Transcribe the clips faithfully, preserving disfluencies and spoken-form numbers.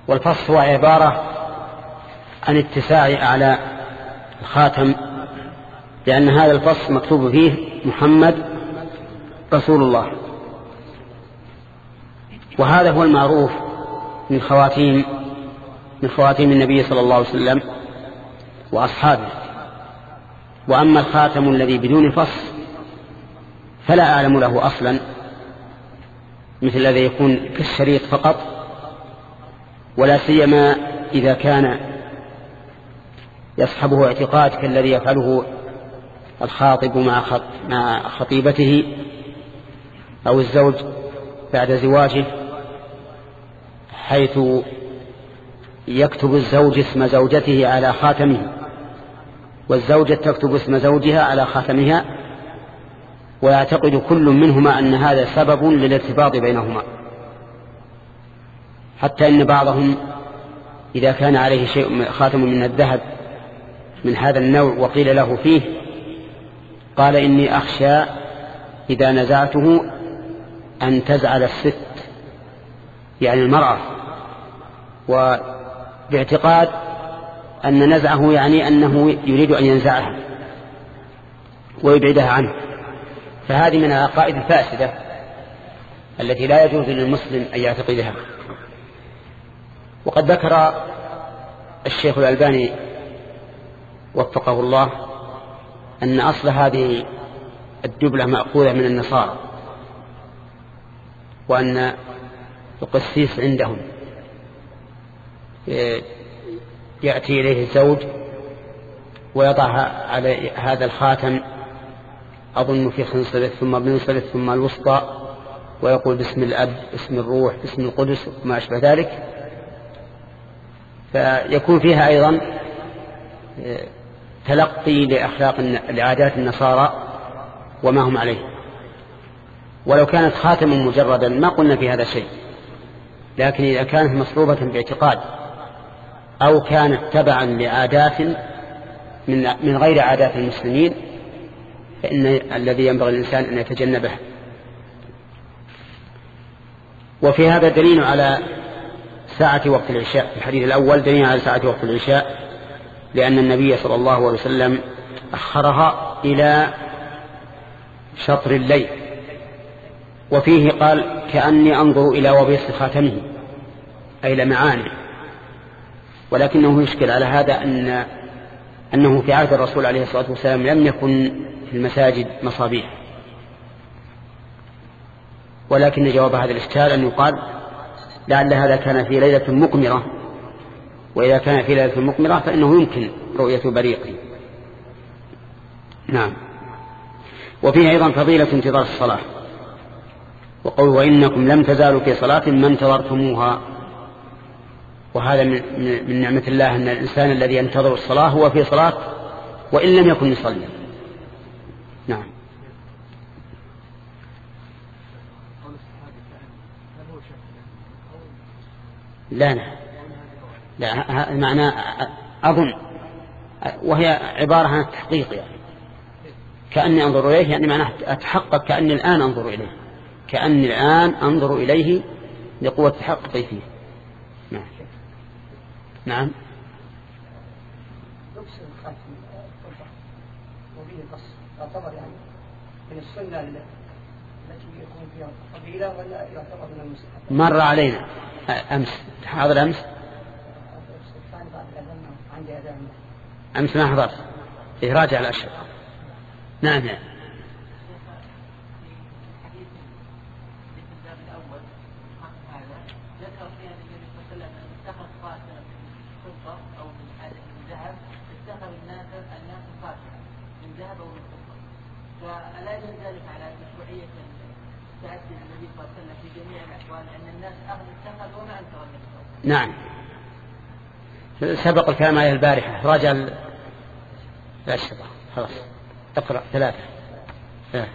والفص هو عبارة عن اتساع أعلى الخاتم، لأن هذا الفص مكتوب فيه محمد رسول الله، وهذا هو المعروف من خواتيم من خواتيم النبي صلى الله عليه وسلم وأصحابه. وأما الخاتم الذي بدون فص فلا أعلم له أصلا، مثل الذي يكون كالشريط فقط، ولا سيما إذا كان يصحبه اعتقاد كالذي يفعله الخاطب مع خطيبته أو الزوج بعد زواجه، حيث يكتب الزوج اسم زوجته على خاتمه، والزوجة تكتب اسم زوجها على خاتمها، ويعتقد كل منهما أن هذا سبب للارتباط بينهما، حتى إن بعضهم إذا كان عليه شيء خاتم من الذهب من هذا النوع وقيل له فيه قال إني أخشى إذا نزعته أن تزعل الست، يعني المرأة، وباعتقاد أن نزعه يعني أنه يريد أن ينزعها ويبعدها عنه. فهذه من العقائد الفاسدة التي لا يجوز للمسلم أن يعتقدها. وقد ذكر الشيخ الألباني وفقه الله أن أصل هذه الدبلة مأخوذة من النصارى، وأن القسيس عندهم يأتي إليه الزوج ويضع على هذا الخاتم أظن في خنصرة ثم بنصرة ثم الوسطى، ويقول باسم الأب باسم الروح باسم القدس وما أشبه ذلك، فيكون فيها أيضا تلقي لأخلاق لعادات النصارى وما هم عليه. ولو كانت خاتما مجردا ما قلنا في هذا شيء، لكن إذا كانت مصلوبة باعتقاد أو كانت تبعا لعادات من من غير عادات المسلمين فإن الذي ينبغي الإنسان أن يتجنبه. وفي هذا دليل على ساعة وقت العشاء، في الحديث الأول دليل على ساعة وقت العشاء، لأن النبي صلى الله عليه وسلم أخرها إلى شطر الليل. وفيه قال كأني أنظر إلى وبيص خاتمه أي لمعانه، ولكنه يشكل على هذا أن أنه في عهد الرسول عليه الصلاة والسلام لم يكن في المساجد مصابيح، ولكن جواب هذا الإشكال أن يقال لعل هذا كان في ليلة مقمرة، وإذا كان في ليلة مقمرة فإنه يمكن رؤية بريقه. نعم. وفيه أيضا فضيلة انتظار الصلاة، وقول وإنكم لم تزالوا في صلاة ما انتظرتموها، وهذا من نعمة الله أن الإنسان الذي ينتظر الصلاة هو في صلاة وإن لم يكن يصلي. نعم. لا لا لا معنى أظن، وهي عبارة عن التحقيق، يعني كأني أنظر إليه، يعني معناه أتحقق كأني الآن أنظر إليه، كأني الآن أنظر إليه لقوة تحققي فيه. نعم. نعم. يعتبر يعني من السنة التي يكون فيها فضيلة ولا يعتبر من المستحب؟ مر علينا أمس، حاضر أمس أمس ما حضرت، إيه راجع الأشهر. نعم. نعم. فلا يدل ذلك على مشروعية تأدي النبي صلى الله عليه وسلم في جميع الأحوال أن الناس أخذ اتخذ وما أنكر النبي صلى الله عليه وسلم. نعم. سبق الكلام عليه البارحة، راجع لا الشبه خلاص. اقرأ ثلاثة. ثلاثة.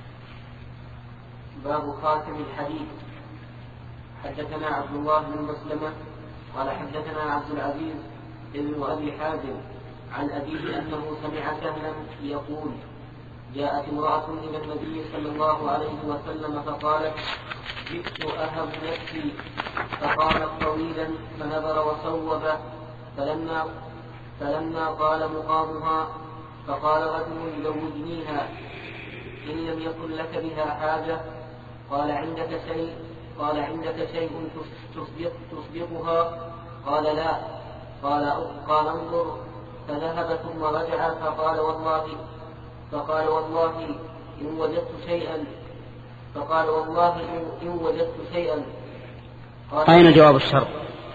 باب خاتم الحديث. حدثنا عبد الله بن مسلمة قال حدثنا عبد العزيز ابن أبي حازم عن أبيه أنه سمع سهلا يقول جاءت امرأة إلى النبي صلى الله عليه وسلم فقالت جئت أهب نفسي فقامت طويلا فنظر وصوب فلما فلما قال مقامها فقال رجل زوجنيها إن لم يكن لك بها حاجة. قال عندك شيء قال عندك شيء تصدق تصدقها؟ قال لا. قال قال انظر. فذهب ثم رجع فقال والله فقال والله إن وجدت شيئا فقال والله إن وجدت شيئا. أين جواب الشرط؟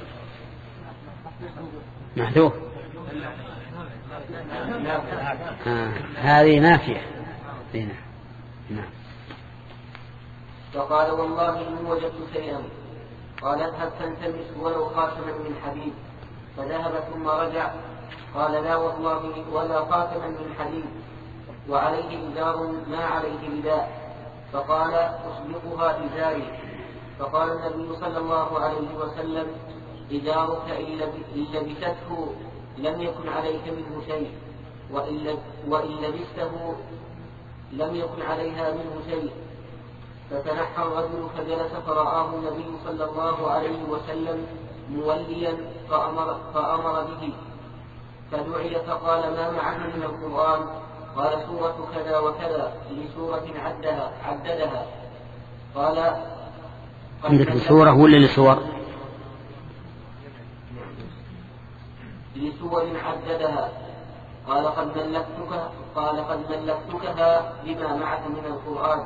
محذوف. آه. هذه نافية. هنا. نعم. فقال والله إن وجدت شيئا. قال اذهب فالتمس ولو خاتما من حديد. فذهب ثم رجع. قال لا والله ولا خاتما من حديد وعليه إزار ما عليه رداء. فقال أصدقها إزاري. فقال النبي صلى الله عليه وسلم إزارك إن لبسته لم يكن عليك منه شيء وإن لبسته لم يكن عليها منه شيء. فتنحى الرجل فجلس فرآه النبي صلى الله عليه وسلم موليا فأمر, فأمر به. فدعي فقال ما معه من القرآن؟ قال سورة كذا وكذا لسورة عدها عددها. قال عندك لسورة ولا لسور؟ لسور عددها. قال قد ملكتك قال قد ملكتكها بما معك من القرآن.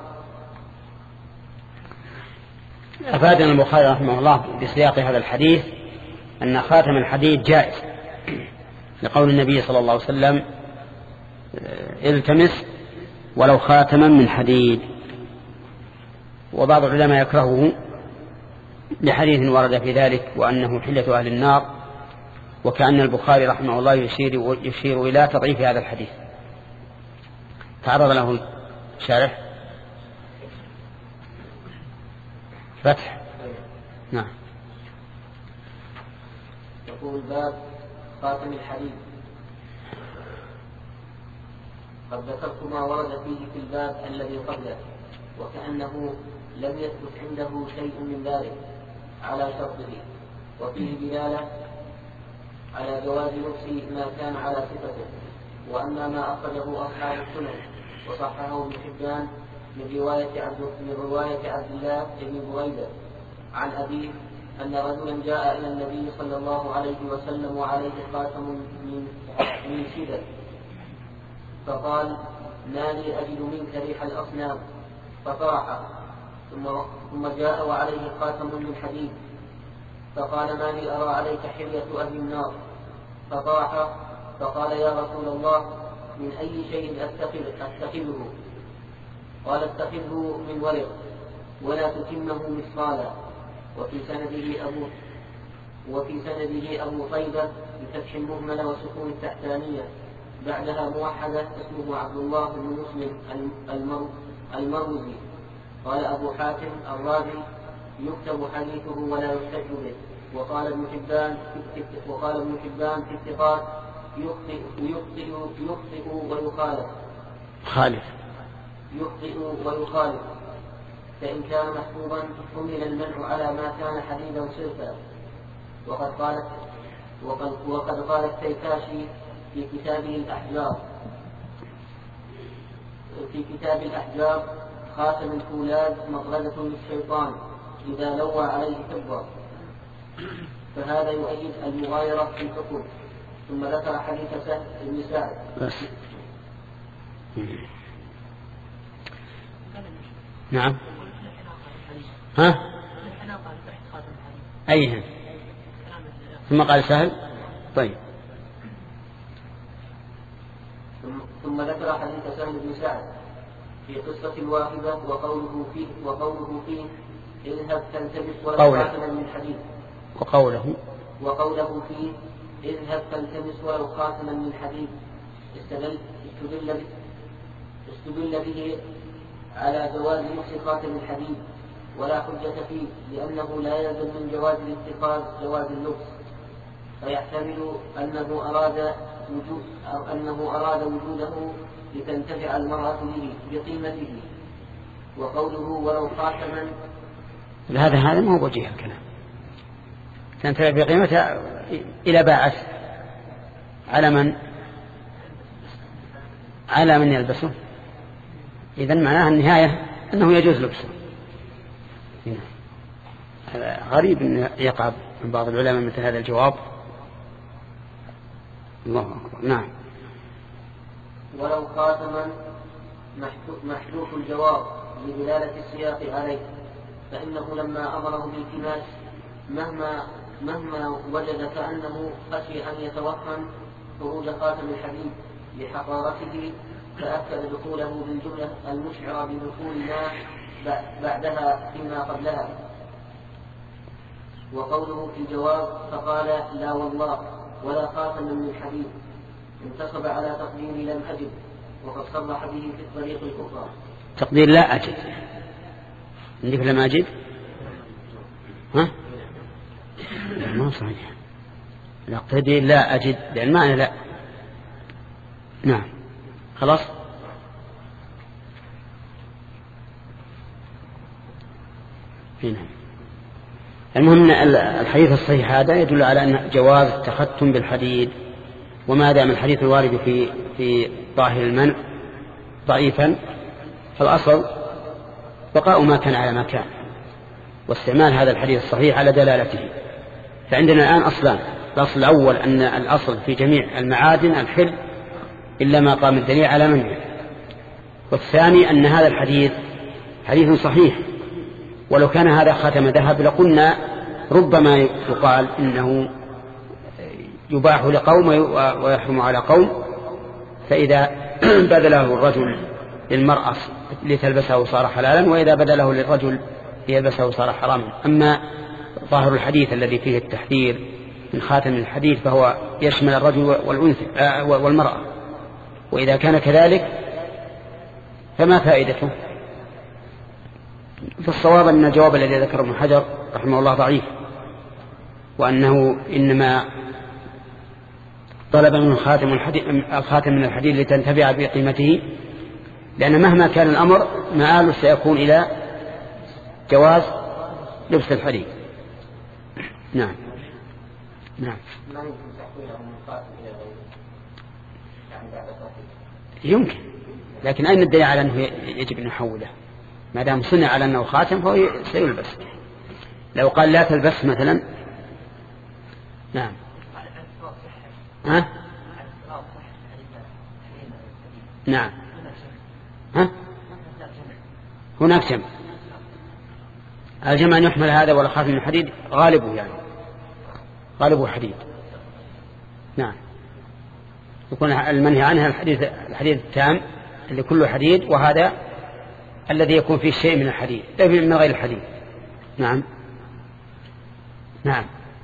أفادنا البخاري رحمه الله بسياق هذا الحديث أن خاتم الحديد جائز لقول النبي صلى الله عليه وسلم التمس ولو خاتما من حديد. وبعض العلماء يكرهه لحديث ورد في ذلك وأنه حلة أهل النار، وكأن البخاري رحمه الله يشير, يشير إلى تضعيف هذا الحديث. تعرض له الشارح فتح. نعم. يقول باب خاتم الحديد. قد ذكرت ما ورد فيه في الباب الذي قبله وكأنه لم يثبت عنده شيء من ذلك على شرطه، وفيه دلالة على جواز لبس ما كان على صفته. وأما ما أخرجه أصحاب السنن وصححه ابن حبان من رواية عبد من رواية عبد الله بن بريدة عن أبيه أن رجلا جاء إلى النبي صلى الله عليه وسلم وعليه خاتم من من سدر، فقال ما لي أجد منك ريح الأصنام، فطرح. ثم ثم جاء وعليه خاتم من حديد، فقال ما لي أرى عليك حلية أهل النار، فطرح. فقال يا رسول الله من أي شيء أتخذه؟ قال اتخذه من ورق ولا تتمه مثقالا. وفي سنده أبو وفي سنده أبو طيبة بفتح المهملة وسكون التحتانية بعدها موحدة اسمه عبد الله بن مسلم المروزي. قال أبو حاتم الرازي يكتب حديثه ولا يحتج به. وقال ابن حبان وقال ابن حبان في الثقات يخطئ يخطئ يخطئ ويخالف خالف يخطئ ويخالف فإن كان محفوظا حمل المنع على ما كان حديدا صرفا. وقد قالت وقد, وقد قال التيكاشي في كتابه الأحجار في كتاب الأحجار خاتم الفولاذ مطردة للشيطان إذا لوى عليه كبر، فهذا يؤيد المغايرة في الحكم. ثم ذكر حديث سهل بن سعد. نعم. ها أيها ثم قال سهل. طيب. ثم ذكر حديث سهل بن سعد في قصة الواهبة وقوله فيه وقوله فيه اذهب تلتمس ولو خاتما من حديد. وقوله وقوله فيه اذهب تلتمس ولو خاتما من حديد استدل استدل استدل به على جواز لبس خاتم الحديد ولا حجة فيه، لأنه لا يلزم من جواز الاتخاذ جواز اللبس، فيحتمل أنه أراد وجود أو أنه أراد وجوده لتنتفع المرأة به بقيمته. وقوله ولو خاتما هذا هذا ما هو وجيه الكلام. تنتفع بقيمتها إلى باعت على من على من يلبسه. إذن معناها النهاية أنه يجوز لبسه. هذا غريب أن يقع من بعض العلماء مثل هذا الجواب. الله أكبر. نعم. ولو خاتما محذوف الجواب لدلالة السياق عليه، فإنه لما أمره بالتماس مهما مهما وجد كأنه خشي أن يتوهم خروج خاتم الحديد لحقارته، فأكد دخوله بالجملة المشعرة بدخول ما بعدها فيما قبلها. وقوله في الجواب فقال لا والله ولا خاتم من الحديد انتصب على تقدير لم أجد، وقد صرح به في الطريق الأخرى. تقدير لا أجد عندك لم أجد ها ما صحيح. تقدير لا أجد لأن معنى لا. نعم خلاص. هنا المهم أن الحديث الصحيح هذا يدل على أن جواز التختم بالحديد، وما دام الحديث الوارد في في ظاهر المنع ضعيفا فالأصل بقاء ما كان على ما كان، واستعمال هذا الحديث الصحيح على دلالته. فعندنا الآن أصلان: الأصل الأول أن الأصل في جميع المعادن الحل إلا ما قام الدليل على منعه، والثاني أن هذا الحديث حديث صحيح، ولو كان هذا خاتم ذهب لقلنا ربما يقال إنه يباح لقوم ويحرم على قوم، فإذا بذله الرجل للمرأة لتلبسه صار حلالا، وإذا بذله للرجل ليلبسه صار حراما. أما ظاهر الحديث الذي فيه التحذير من خاتم الحديد فهو يشمل الرجل والأنثى والمرأة، وإذا كان كذلك فما فائدته؟ فالصواب أن الجواب الذي ذكره ابن حجر رحمه الله ضعيف، وأنه إنما طلب من الخاتم, الخاتم من الحديد لتنتفع بقيمته، لأن مهما كان الأمر مآله سيكون إلى جواز لبس الحديد. نعم نعم يمكن، لكن أين الدليل على أنه يجب أن نحوله؟ ما دام صنع على أنه خاتم فهو سيلبس. لو قال لا تلبس مثلا. نعم ها؟ نعم ها؟ هناك جمع. الجمع أن يحمل هذا ولا خاتم من الحديد غالبه، يعني غالبه حديد. نعم يكون المنهي عنها الحديث الحديد التام اللي كله حديد، وهذا الذي يكون فيه شيء من الحديد من غير الحديد. نعم نعم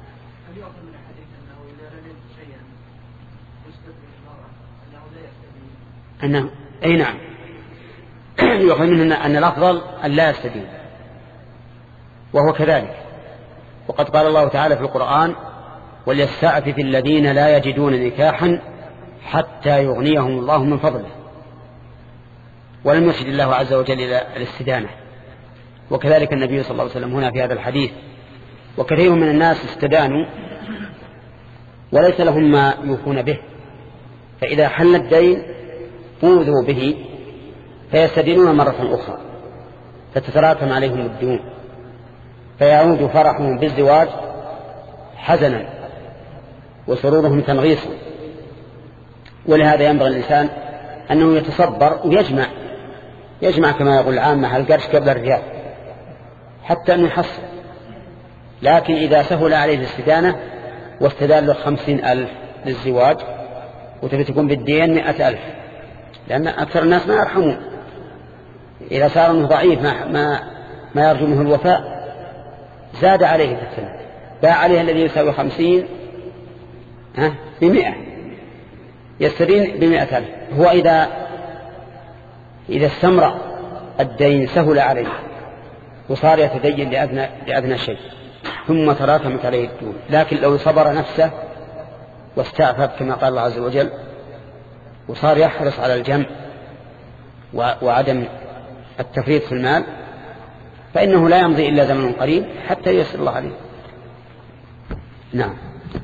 أنه أي نعم يؤخذ منه أن الأفضل أن لا يستدين، وهو كذلك. وقد قال الله تعالى في القرآن: وليستعفف الذين لا يجدون نكاحا حتى يغنيهم الله من فضله، ولم يرشد الله عز وجل إلى الاستدانة. وكذلك النبي صلى الله عليه وسلم هنا في هذا الحديث. وكثير من الناس استدانوا وليس لهم ما يوفون به، فإذا حل الدين أوذوا به فيستدينون مرة أخرى فتتراكم عليهم الديون، فيعود فرحهم بالزواج حزنا وسرورهم تنغيصا. ولهذا ينبغي الإنسان أنه يتصبر ويجمع يجمع كما يقول العامة القرش قبل الريال حتى أنه يحصل. لكن إذا سهل عليه الاستدانة واستدان له خمسين ألف للزواج وتبي تكون بالدين مئة ألف، لأن أكثر الناس ما يرحمون. إذا صار أنه ضعيف ما, ما, ما يرجو منه الوفاء زاد عليه في السنة، باع عليه الذي يساوي خمسين ها بمئة، يستدين بمئة ألف. هو إذا إذا استمر الدين سهل عليه وصار يتدين لأدنى, لأدنى شيء ثم تراكمت عليه الدين. لكن لو صبر نفسه واستعفف كما قال الله عز وجل وصار يحرص على الجمع وعدم التفريط في المال فإنه لا يمضي إلا زمن قريب حتى ييسر الله عليه. نعم.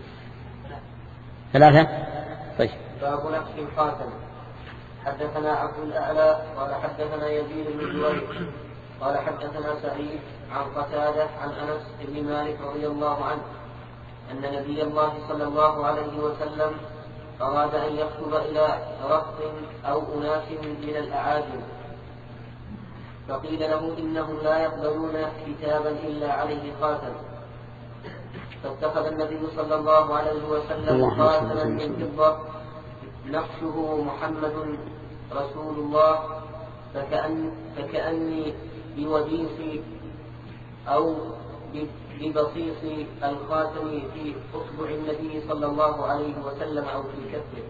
ثلاثة. طيب. باب نقش الخاتم. حدثنا عبد الأعلى قال حدثنا يزيد بن جريج قال حدثنا سعيد عن قتادة عن أنس بن مالك رضي الله عنه أن نبي الله صلى الله عليه وسلم أراد أن يخطب إلى رهط أو أناس من الأعاجم، فقيل له إنهم لا يقبلون كتابا إلا عليه خاتم، فاتخذ النبي صلى الله عليه وسلم خاتما من فضة نقشه محمد رسول الله، فكأن فكأني بوديس أو ببصيص الخاتم في أصبع النبي صلى الله عليه وسلم أو في كفه.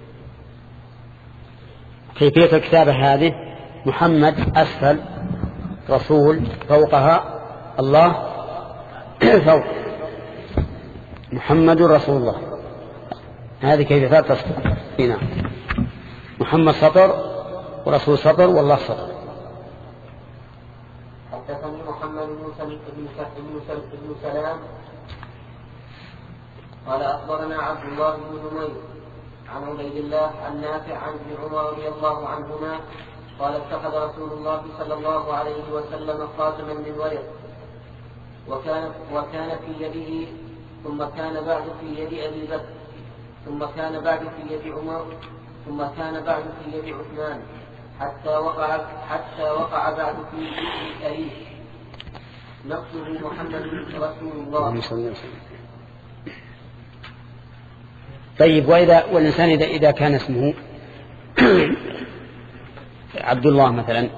كيفية الكتابة هذه: محمد أسفل، رسول فوقها، الله فوق، محمد رسول الله. هذه كيفية تصدر. هنا محمد سطر ورسول سطر والله سطر. حدثني محمد بن سلام قال أخبرنا عبد الله بن نمير عن عبيد الله عن نافع عن ابن عمر رضي الله عنهما قال اتخذ رسول الله صلى الله عليه وسلم خاتما من ورق، وكان وكان في يده، ثم كان بعد في يد أبي بكر، ثم كان بعد في يد عمر، ثم كان بعد في يد عثمان، حتى وقع حتى وقع بعد في يد أريش، نقصه محمد رسول الله. طيب، وإذا والإنسان إذا إذا كان اسمه عبد الله مثلا،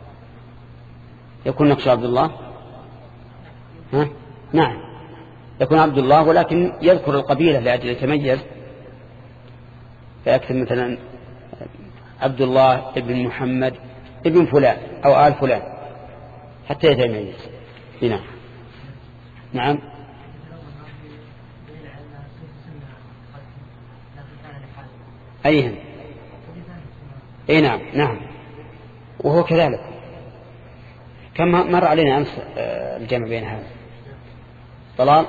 يكون نقش عبد الله؟ ها؟ نعم، يكون عبد الله، ولكن يذكر القبيلة لأجل يتميز، فيكتب مثلا عبد الله ابن محمد ابن فلان أو آل فلان حتى يتميز. هنا نعم. أيهم؟ أي نعم نعم، وهو كذلك. كم مر علينا أمس الجمع بين هذا طلال.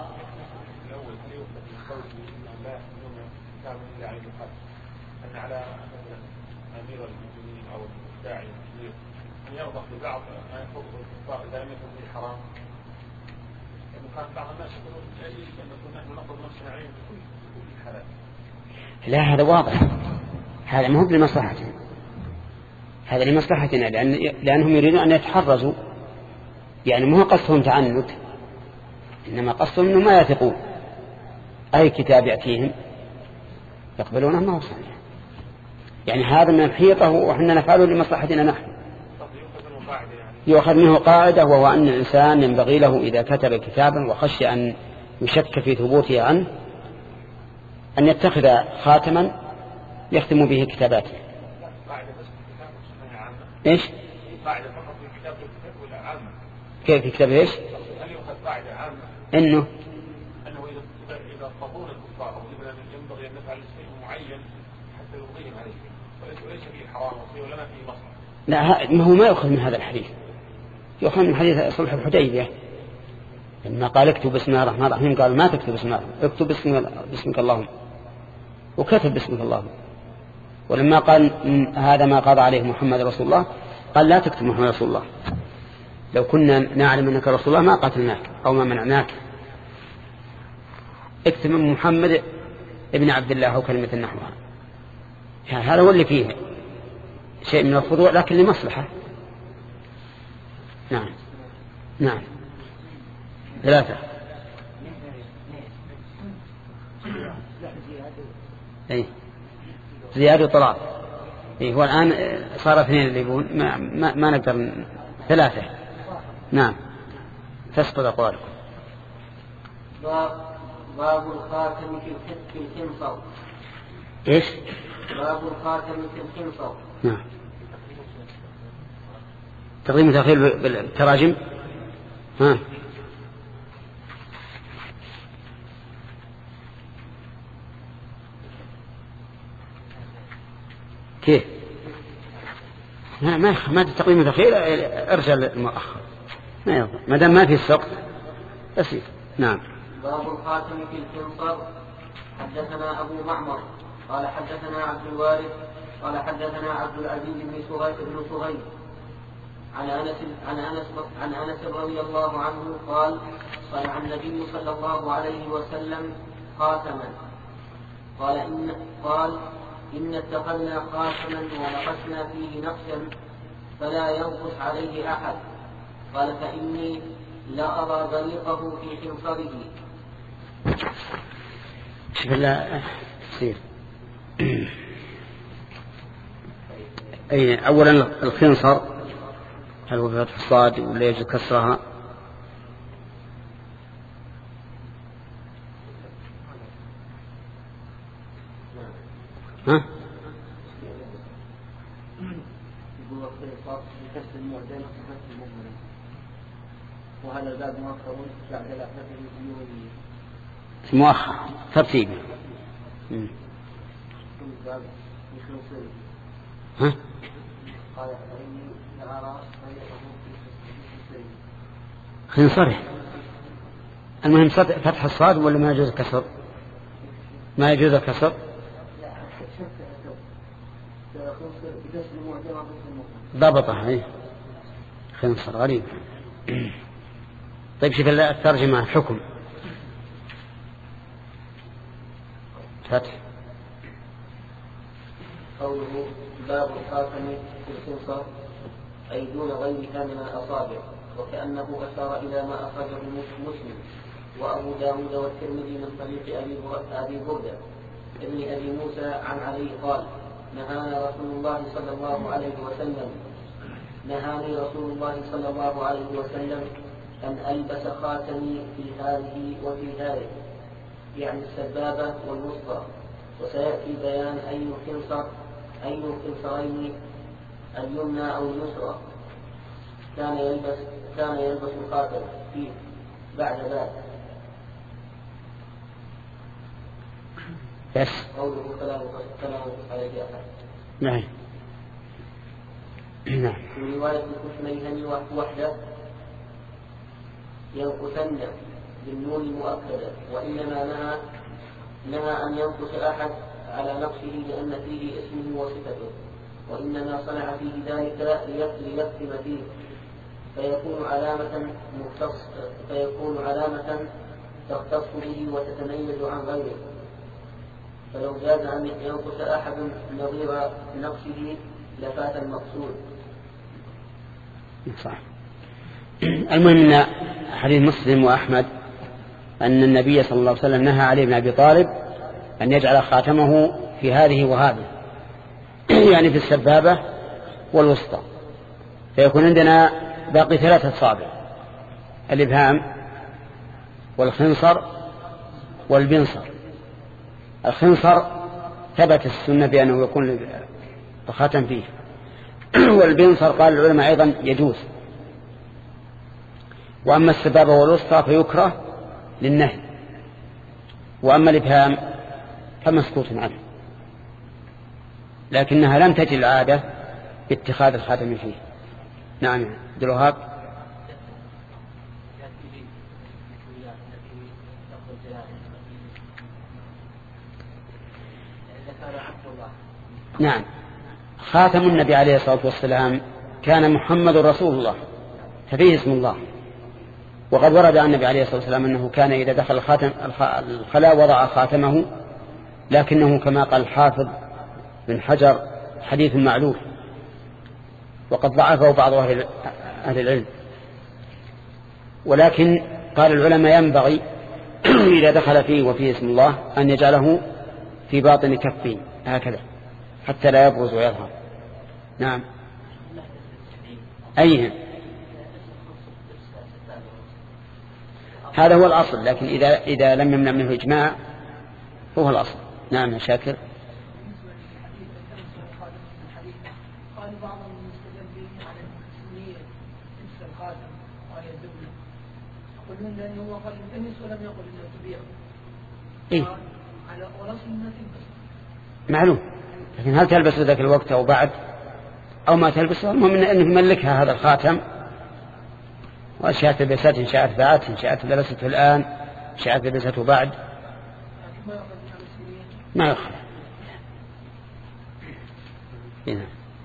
يرضخ ببعض ما يفوق الكفار إذا لم يكن فيه حرام، لأنه كان بعض الناس يقولون يجب أن نكون نحن نقض نفسنا عين في كل الحالات. لا، هذا واضح، هذا ما هو لمصلحتنا، هذا لمصلحتنا، لأن لأنهم يريدون أن يتحرزوا، يعني ما هو قصدهم تعنت، إنما قصدهم أنه ما يثقون أي كتاب يأتيهم يقبلونه ما هو صحيح. يعني هذا من الحيطة وإحنا نفعله لمصلحتنا نحن. يؤخذ منه قاعدة، وهو أن الإنسان ينبغي له إذا كتب كتابا وخشي أن يشك في ثبوته عنه أن يتخذ خاتما يختم به كتاباته. إيش؟ كيف في كتاب إيش؟ هل يؤخذ قاعدة عامة إنه أنه إذا إذا طبون الكفار ينبغي أن نفعل شيء معين حتى يرضيهم عليه، وليس فيه حرام ولا فيه مصلحة. لا، ما هو ما يؤخذ من هذا الحديث، يؤخذ من حديث صلح الحديبية لما قال اكتب بسم الله الرحمن الرحيم، قال ما تكتب بسم الله، اكتب باسم باسمك اللهم، وكتب باسمك اللهم. ولما قال هذا ما قضى عليه محمد رسول الله، قال لا تكتب محمد رسول الله، لو كنا نعلم أنك رسول الله ما قتلناك أو ما منعناك، اكتب من محمد ابن عبد الله أو كلمة نحوها. يعني هذا هو اللي فيه شيء من الخضوع، لكن لمصلحة. نعم نعم. ثلاثة. أي زيادة طلاب. أي هو الآن صار اثنين اللي يقول ما, ما, ما نقدر. ثلاثة. نعم، تسقط أقوالكم. باب الخاتم في الخنصر. إيش؟ باب الخاتم في الخنصر. نعم. تقديم وتأخير بالتراجم. ها. كيف؟ ما ما ما تقديم وتأخير، ارجع للمؤخر. ما يضر ما دام ما في السقط بسيط. نعم. باب الخاتم في الخنصر. حدثنا أبو معمر قال حدثنا عبد الوارث قال حدثنا عبد العزيز بن صهيب عن أنس عن أنس عن أنس رضي الله عنه قال صنع النبي صلى الله عليه وسلم خاتما قال إن قال إن اتخذنا خاتما ونقشنا فيه نقشا فلا ينقص عليه أحد. قال فإني لا أرى بريقه في خنصره. بسم الله. سير. أي أولا الخنصر هل هو بفتح الصاد ولا يجوز كسرها؟ ها؟ وهذا الباب مؤخر بعد لفظه مؤخر ترتيبه. ها؟ خنصره. المهم فتح الصاد ولا ما يجوز الكسر؟ ما يجوز الكسر. ضبطه ايه خنصر غريب. طيب شوف الترجمة الحكم. فتح. قوله باب الخاتم في الخنصر أي دون غيرها من الأصابع، وكأنه أشار إلى ما أخرجه مسلم وأبو داود والترمذي من طريق أبي بردة ابن أبي موسى عن علي قال نهانا رسول الله صلى الله عليه وسلم نهاني رسول الله صلى الله عليه وسلم أن ألبس خاتمي في هذه وفي هذه، يعني السبابة والوسطى، وسيأتي بيان أي الخنصر أي الخنصرين اليمنى أو اليسرى كان يلبس كان يلبس الخاتم فيه بعد ذلك. بس قوله فلا ينقص عليه أحد. نعم. نعم. في رواية الكشميهني وحده ينقصن بالنون المؤكدة، وإنما نهى نهى أن ينقص أحد على نقصه لأن فيه اسمه وصفته، وإنما صنع فيه ذلك ليختم فيه فيكون علامة مختص فيكون علامة تختص به وتتميز عن غيره، فلو جاز أن ينقص أحد نظير نقصه لفات المقصود. صح. المهم أن حديث مسلم وأحمد أن النبي صلى الله عليه وسلم نهى علي بن أبي طالب أن يجعل خاتمه في هذه وهذه يعني في السبابة والوسطى، فيكون عندنا باقي ثلاثة أصابع: الإبهام والخنصر والبنصر. الخنصر ثبت السنة بأنه يكون الخاتم فيه، والبنصر قال العلماء أيضا يجوز. وأما السبابة والوسطى فيكره للنهي، وأما الإبهام فمسكوت عنه، لكنها لم تجد العادة باتخاذ الخاتم فيه. نعم عبد الوهاب. نعم. خاتم النبي عليه الصلاة والسلام كان محمد رسول الله ففيه اسم الله، وقد ورد عن النبي عليه الصلاة والسلام أنه كان إذا دخل الخاتم الخلاء وضع خاتمه، لكنه كما قال الحافظ بن حجر حديث معلول، وقد ضعفه بعض أهل العلم. ولكن قال العلماء ينبغي إذا دخل فيه وفيه اسم الله أن يجعله في باطن كفه هكذا حتى لا يبرز ويظهر. نعم. أيهم هذا هو الأصل، لكن إذا إذا لم يمنع منه إجماع هو الأصل. نعم يا شاكر. قال بعضهم المستدل على التسمية مثل الخاتم وهي الدبلة، يقولون لأنه قال التمس ولم يقل إنه تبيع. إيه؟ على ورسم ما تلبس. معلوم، لكن هل تلبس ذاك الوقت أو بعد أو ما تلبسه؟ المهم أنه يملكها هذا الخاتم وأشياء لبست إن شاءت فعلت إن شاءت لبسته الآن إن شاءت لبسته بعد ما يخلى. هنا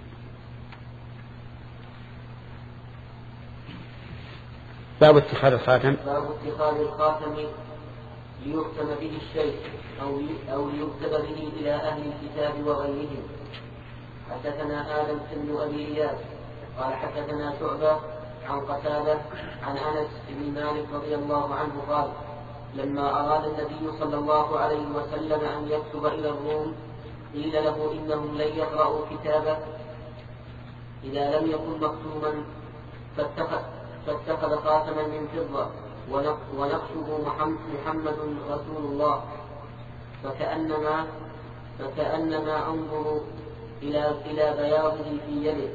باب اتخاذ الخاتم. باب اتخاذ الخاتم ليختم به الشيء أو أو ليكتب به إلى أهل الكتاب وغيرهم. حدثنا آدم بن أبي إياس قال حدثنا شعبة عن قتادة عن أنس بن مالك رضي الله عنه قال لما أراد النبي صلى الله عليه وسلم أن يكتب إلى الروم قيل له إنهم لن يقرأوا كتابه إذا لم يكن مكتوما فاتخذ, فاتخذ خاتما من فضة ونقشه محمد رسول الله فكأنما, فكأنما أنظر إلى, إلى بياضه في يده.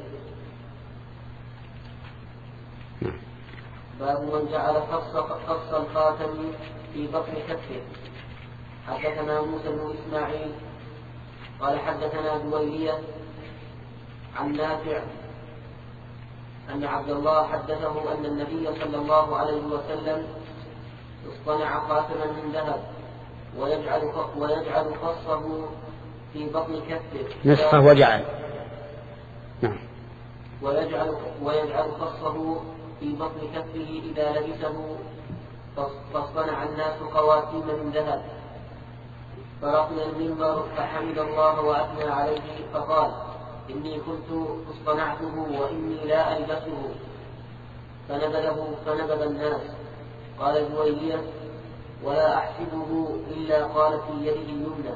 باب من جعل قص الخاتم في بطن كفه. حدثنا موسى بن إسماعيل قال حدثنا دويلية عن نافع أن عبد الله حدثه أن النبي صلى الله عليه وسلم اصطنع خاتما من ذهب ويجعل ويجعل قصه في بطن كفه نصفه وجعل نعم ويجعل ويجعل قصه في بطن كفه إذا لبسه فاصطنع الناس خواتيم من ذهب فرقي المنبر فحمد الله وأثنى عليه فقال إني كنت اصطنعته وإني لا ألبسه فنبذه فنبذ الناس. قال جويرية ولا أحسبه إلا قال في يده اليمنى.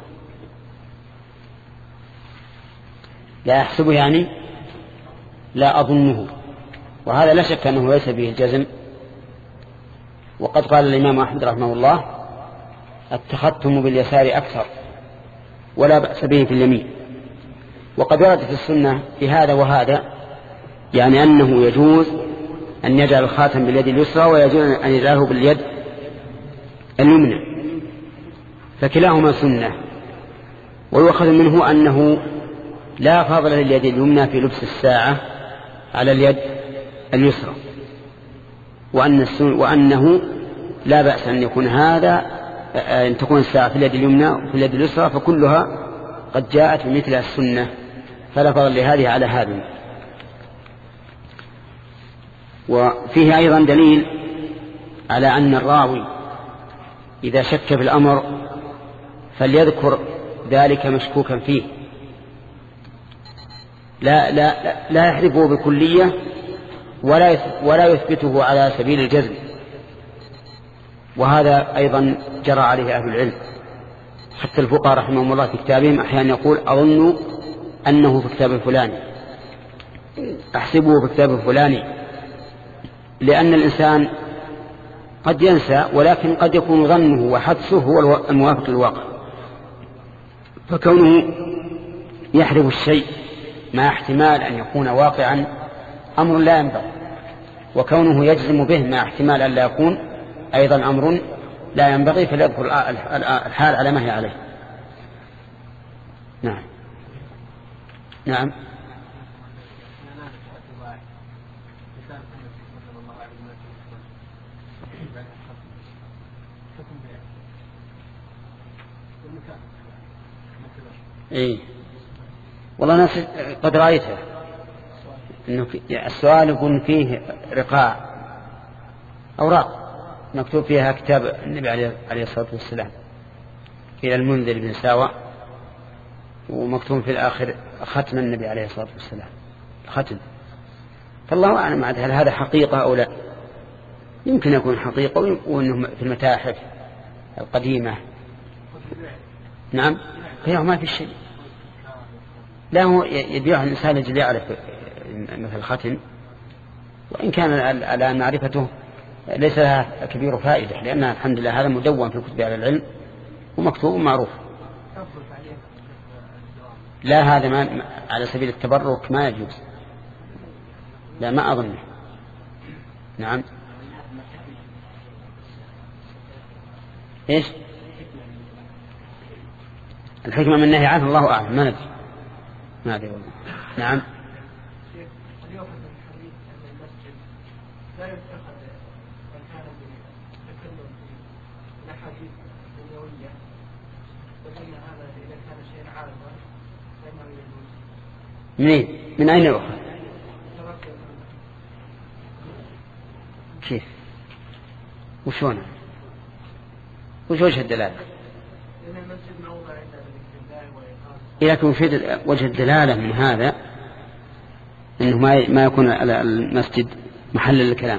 لا أحسبه يعني لا أظنه، وهذا لا شك أنه ليس به الجزم. وقد قال الإمام أحمد رحمه الله التختم باليسار أكثر ولا بأس به في اليمين. وقد وردت السنة في هذا وهذا، يعني أنه يجوز أن يجعل الخاتم باليد اليسرى ويجوز أن يجعله باليد اليمنى، فكلاهما سنة. ويؤخذ منه أنه لا فضل لليد اليمنى في لبس الساعة على اليد اليسرى، وأن وأنه لا بأس أن يكون هذا أن تكون الساعة في اليد اليمنى وفي اليد اليسرى، فكلها قد جاءت بمثل السنة فلا فضل لهذه على هذه. وفيه أيضا دليل على أن الراوي إذا شك في الأمر فليذكر ذلك مشكوكا فيه، لا, لا, لا يحذفه بكلية ولا ولا يثبته على سبيل الجزم. وهذا أيضا جرى عليه أهل العلم، حتى الفقهاء رحمهم الله في كتابهم أحيانا يقول أظن أنه في كتاب الفلاني، أحسبه في كتاب الفلاني، لأن الإنسان قد ينسى ولكن قد يكون ظنه وحدسه هو الموافق للواقع، فكونه يحذف الشيء مع احتمال أن يكون واقعا أمر لا ينبغي، وكونه يجزم به مع احتمال أن لا يكون أيضا أمر لا ينبغي، فليذكر الحال على ما هي عليه. نعم نعم إيه والله ناس قد رأيتها إنه السؤال يكون فيه رقاع أوراق مكتوب فيها كتاب النبي عليه الصلاة والسلام إلى المنذر بن ساوى، ومكتوب في الآخر ختم النبي عليه الصلاة والسلام ختم. فالله أعلم هل هذا حقيقة أو لا، يمكن يكون حقيقة وأنه في المتاحف القديمة. نعم هي ما في شيء، لا هو يبيعه الإنسان الذي يعرف مثل الختم، وإن كان الآن معرفته ليس لها كبير فائدة، لأنها الحمد لله هذا مدون في كتب أهل العلم ومكتوب معروف. لا هذا ما على سبيل التبرك ما يجوز، لا ما أظنه. نعم إيش الحكمة من النهي عنه الله أعلم، ما ندري ما أدري والله. نعم لا يتخذ منين؟ من أين يؤخذ؟ كيف؟ وشون؟ وش وجه الدلالة؟ لكن في وجه الدلالة من هذا أنه ما ما يكون على المسجد محل الكلام.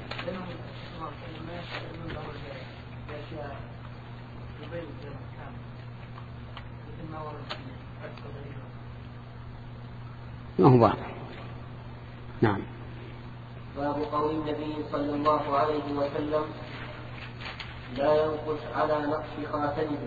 ما هو واضح. نعم. باب قول النبي صلى الله عليه وسلم لا ينقص على نقص خاتمه.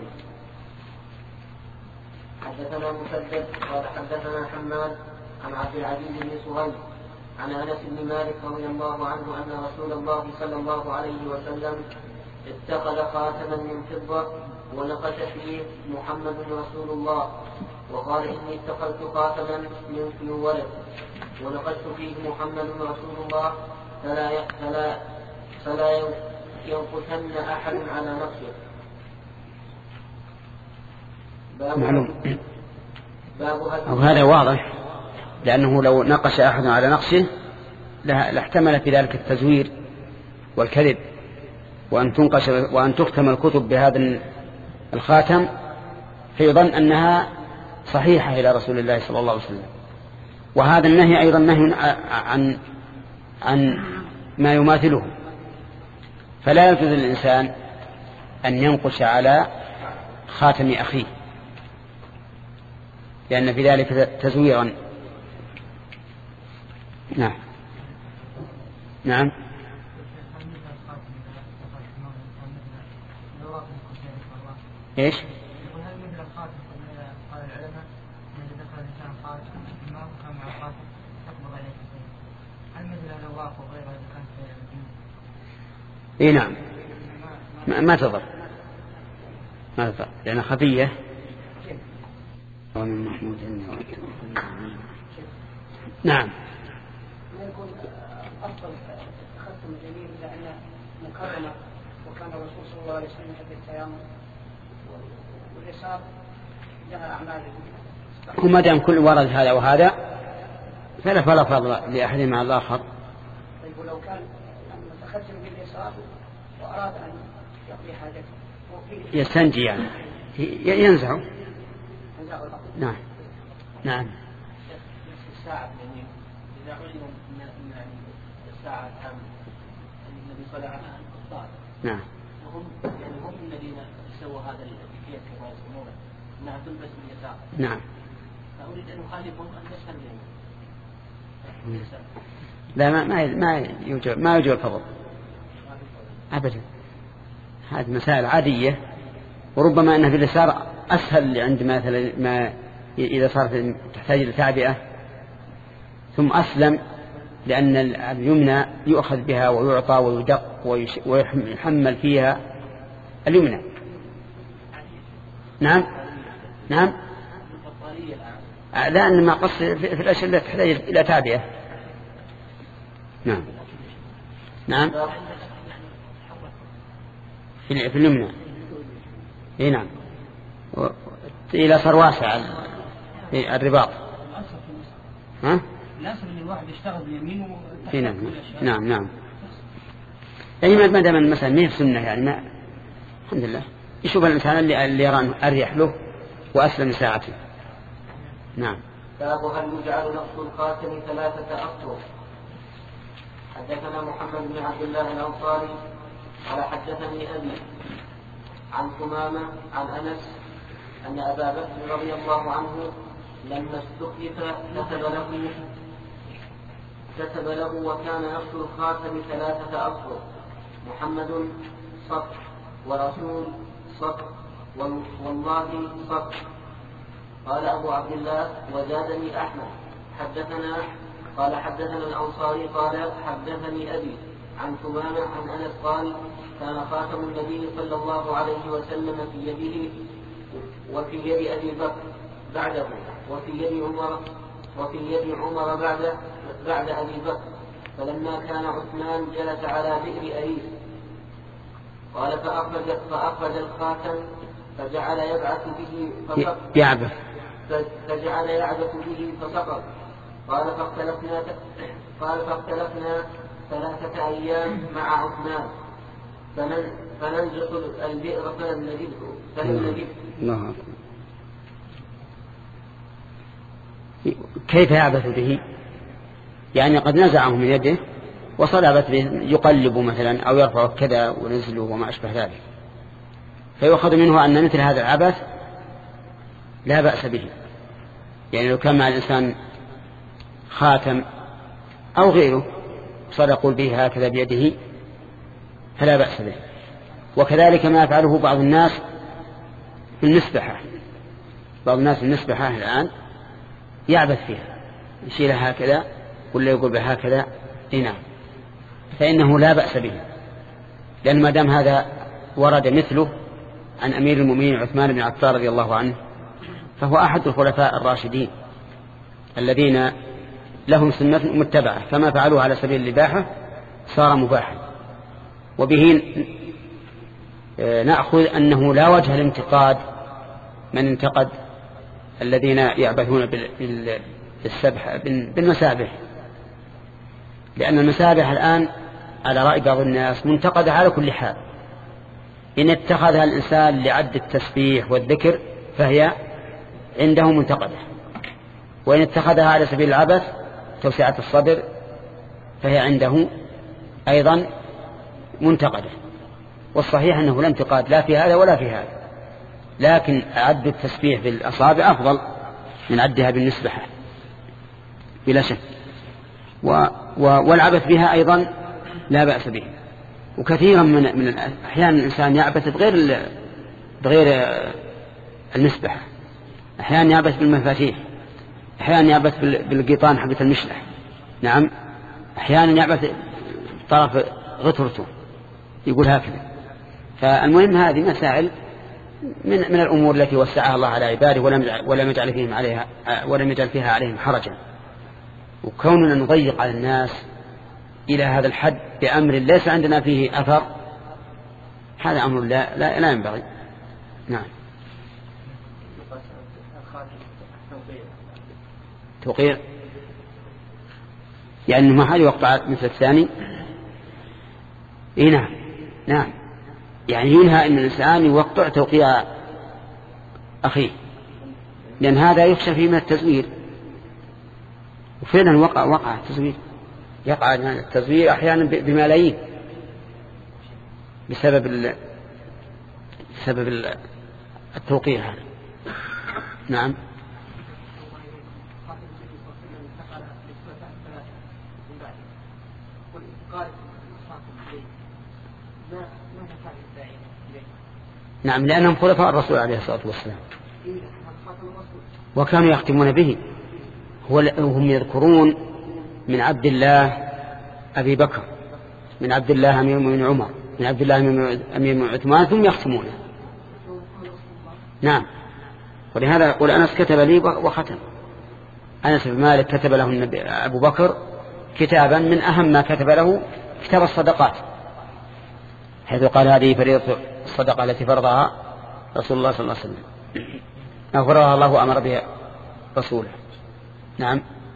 حدثنا مسدد قال حدثنا حماد عن عبد العزيز بن صهيب عن انس بن مالك رضي الله عنه ان رسول الله صلى الله عليه وسلم اتخذ خاتما من فضه ونقش فيه محمد رسول الله، وقال اني اتخذت خاتما من ولد ونقشت فيه محمد رسول الله فلا فلا فلا ينقصن احد على نقشه. معلوم. وهذا واضح، لأنه لو نقش أحد على نقشه لاحتمل في ذلك التزوير والكذب، وأن تنقش وأن تختم الكتب بهذا الخاتم فيظن أنها صحيحة إلى رسول الله صلى الله عليه وسلم. وهذا النهي أيضا نهي عن عن ما يماثله، فلا يجوز للإنسان أن ينقش على خاتم أخيه، لأن في ذلك تزويرا. نعم. نعم. ايش؟ اي نعم، ما تضر ما تضر لأنها خفية. نعم. يكون أفضل ختم اليمين لأنه مكرمة، وكان الرسول صلى الله عليه وسلم يحب التيامن، واليسار لها أعمال. وما دام كل ورد هذا وهذا فلا فلا فضل لأحدهما على الآخر. طيب ولو كان متختم باليسار وأراد أن يقضي حاجته يستنجي يعني ينزع. نعم. نعم. الساعة اليمين إذا علم من الساعة التامة الذي صلى عنها الأبطال. نعم. وهم يعني هم الذين سووا هذا الكيس كما يسمونه أنها تلبس باليسار. نعم. فأريد أن أخالفهم أن تسهل اليمين. لا ما ما ما يوجد ما يوجد فضل أبدا. هذه مسائل عادية، وربما أنها في اليسار أسهل عندما مثلا ما إذا صارت تحتاج إلى تعبئة، ثم أسلم لأن اليمنى يؤخذ بها ويعطى ويدق ويحمل فيها اليمنى. نعم. نعم. لا أن ما قص في الأشياء التي تحتاج إلى تعبئة. نعم. نعم. في اليمنى. إيه نعم. إلى صار واسع الرباط. ها؟ لازم ان الواحد يشتغل باليمين نعم. نعم نعم. يعني ما دام مثلا ما هي سنة يعني ما الحمد لله يشوف الإنسان اللي اللي يرى أريح له وأسلم ساعته. نعم. باب هل يجعل نقص الخاتم ثلاثة أسطر. حدثنا محمد بن عبد الله الأنصاري قال حدثني أبي عن ثمامة عن أنس أن أبا بكر رضي الله عنه لما استخلف كتب له كتب له وكان نقص الخاتم ثلاثة أسطر، محمد صفر ورسول صفر والله صفر. قال أبو عبد الله وزادني أحمد حدثنا قال حدثنا الأنصاري قال حدثني أبي عن ثمامة عن أنس قال كان خاتم النبي صلى الله عليه وسلم في يده وفي يد أبي بكر بعده وفي يد عمر وفي يد عمر بعد بعد أبي بكر، فلما كان عثمان جلس على بئر أريس قال فأخرج فأخرج الخاتم فجعل يبعث به فسقط يعبث فجعل يعبث به فسقط قال فاختلفنا قال فاختلفنا ثلاثة أيام مع عثمان فمن فننزق البئر فلنجده فلنجده. كيف يعبث به؟ يعني قد نزعه من يده وصلبت به، يقلب مثلا أو يرفع كذا ونزله وما أشبه ذلك، فيؤخذ منه أن مثل هذا العبث لا بأس به. يعني لو كان مع الإنسان خاتم أو غيره صار يقول به هكذا بيده فلا بأس به. وكذلك ما يفعله بعض الناس في المسبحة، بعض الناس في المسبحة الآن يعبث فيها، يشيلها هكذا ولا يقول بها هكذا، نعم، فإنه لا بأس به، لأن ما دام هذا ورد مثله عن أمير المؤمنين عثمان بن عفان رضي الله عنه، فهو أحد الخلفاء الراشدين الذين لهم سنة متبعة، فما فعلوه على سبيل الإباحة صار مباحا. وبه نأخذ أنه لا وجه لانتقاد من انتقد الذين يعبثون بالسبح بالمسابح، لأن المسابح الآن على رأي بعض الناس منتقدة على كل حال. إن اتخذها الإنسان لعد التسبيح والذكر فهي عنده منتقدة، وإن اتخذها على سبيل العبث توسعة الصدر فهي عنده أيضا منتقدة. والصحيح أنه لا انتقاد لا في هذا ولا في هذا، لكن عد التسبيح بالأصابع أفضل من عدها بالنسبحة بلا شك، و والعبث بها أيضا لا بأس به. وكثيرا من, من أحيانا الإنسان يعبث بغير بغير المسبحة، أحيانا يعبث بالمفاتيح، أحيانا يعبث بالقيطان حقة المشلح، نعم، أحيانا يعبث طرف غترته يقول هكذا. فالمهم هذه مسائل من من الأمور التي وسعها الله على عباده ولم ولم يجعل فيهم عليها ولم يجعل فيها عليهم حرجا. وكوننا نضيق على الناس إلى هذا الحد بأمر ليس عندنا فيه أثر، هذا أمر لا لا, لا ينبغي. نعم. توقيع يعني ما حد يوقع مثل الثاني. إيه نعم نعم، يعني ينهى أن الإنسان يوقع توقيع أخيه، لأن هذا يخشى فيه من التزوير. وفعلا وقع وقع التزوير، يقع التزوير أحيانا بملايين بسبب ال... بسبب ال... التوقيع هذا. نعم. نعم، لأنهم خلفاء الرسول عليه الصلاة والسلام وكانوا يختمون به. وهم يذكرون من عبد الله أبي بكر، من عبد الله أمير من عمر، من عبد الله أمير من عثمان، ثم يختمونه. نعم، ولهذا يقول أنس كتب لي وختم. أنس بن مالك كتب له النبي أبو بكر كتابا من أهم ما كتب له كتاب الصدقات، حيث قال هذه فريضة الصدقة التي فرضها رسول الله صلى الله عليه وسلم، أو فرضها الله وأمر بها رسوله. نعم.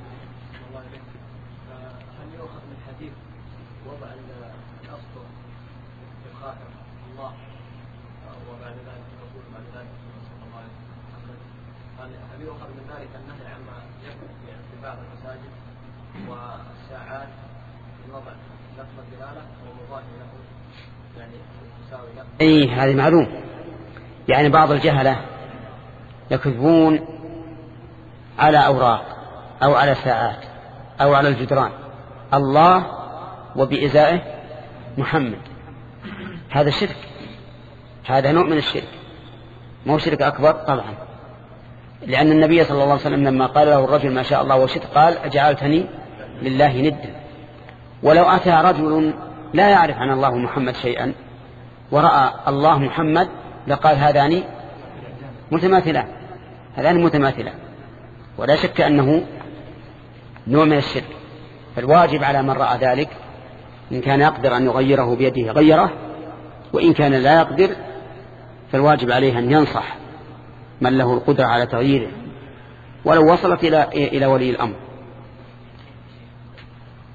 هل يؤخذ من حديث وضع الأسطر في الخاتم الله وبعد ذلك الرسول بعد ذلك صلى الله عليه وسلم، هل يؤخذ من ذلك النهي عما يكون في بعض المساجد والساعات من وضع لفظ الدلالة ومضاهي له يعني مساوي له؟ اي هذه معلوم. يعني بعض الجهلة يكتبون على أوراق أو على ساعات أو على الجدران الله وبإزائه محمد، هذا شرك، هذا نوع من الشرك، ما هو شرك أكبر طبعا، لأن النبي صلى الله عليه وسلم لما قال له الرجل ما شاء الله وشئت قال أجعلتني لله ندا. ولو أتى رجل لا يعرف عن الله محمد شيئا ورأى الله محمد لقال هذان متماثلان، هذان متماثلان، ولا شك أنه نوع من الشرك. فالواجب على من رأى ذلك إن كان يقدر أن يغيره بيده غيره، وإن كان لا يقدر فالواجب عليه أن ينصح من له القدرة على تغييره ولو وصلت إلى إلى ولي الأمر.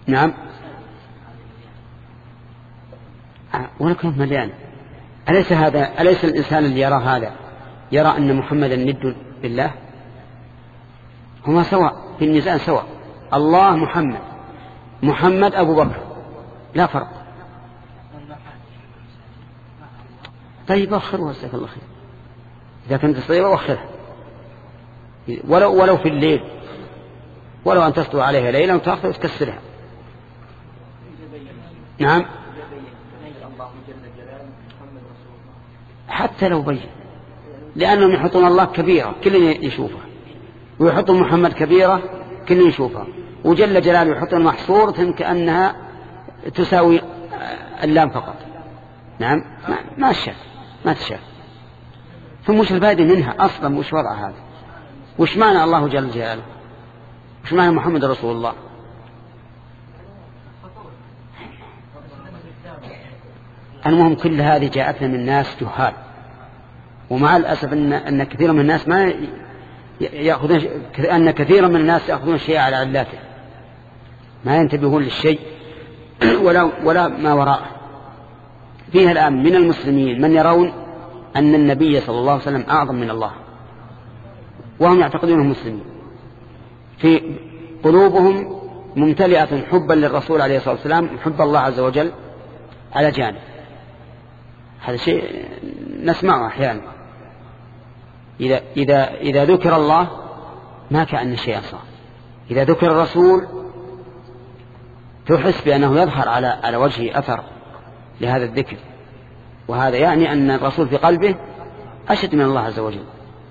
نعم. ولكن مليان. أليس هذا أليس الإنسان اللي يرى هذا يرى أن محمدا ند بالله؟ هما سواء في الميزان سواء. الله محمد، محمد أبو بكر، لا فرق. طيب أخرها جزاك الله خير. إذا كنت تستطيع وأخرها ولو ولو في الليل، ولو أن تسطو عليها ليلا وتأخذ وتكسرها. نعم. حتى لو بين، لأنهم يحطون الله كبيرة كل يشوفها، ويحطون محمد كبيرة كل يشوفها، وجل جلاله يحطون محصورة كأنها تساوي اللام فقط. نعم. ما, ما الشاف ما تشاف. ثم وش الفائدة منها أصلا؟ وش وضع هذا؟ وش معنى الله جل جلاله؟ وش معنى محمد رسول الله؟ المهم كل هذه جاءتنا من ناس جهال، ومع الأسف أن, أن كثير من الناس ما يأخذون، أن كثيرا من الناس يأخذون الشيء على علاته، ما ينتبهون للشيء ولا, ولا ما وراءه. فيها الآن من المسلمين من يرون أن النبي صلى الله عليه وسلم أعظم من الله، وهم يعتقدونه مسلمين، في قلوبهم ممتلئة حبا للرسول عليه الصلاة والسلام، حب الله عز وجل على جانب. هذا شيء نسمعه أحيانا. إذا, إذا, إذا ذكر الله ما كأن شيئا صار، إذا ذكر الرسول تحس بأنه يظهر على, على وجهه أثر لهذا الذكر، وهذا يعني أن الرسول في قلبه أشد من الله عز وجل.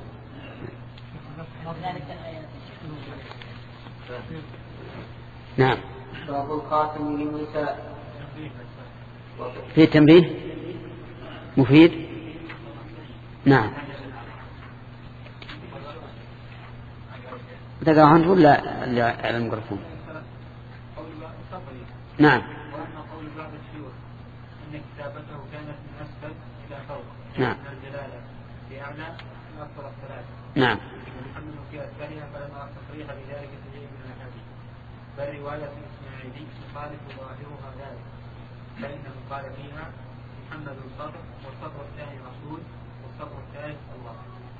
نعم. باب الخاتم للنساء. في تنبيه مفيد. نعم. تقرأ أنت ولا على الميكروفون؟ نعم. قول بعض الشيوخ أن كتابته كانت من أسفل إلى فوق، نعم، من الجلالة في أعلى أكثر الثلاثة. نعم. ومحمد في أسفلها فلم أرى تصريح بذلك في شيء من الأحاديث، بل رواية الإسماعيلي يخالف ظاهرها ذلك، فإنه قال فيها محمد الصدر، والصدر الثاني رسول، والصدر الثالث الله.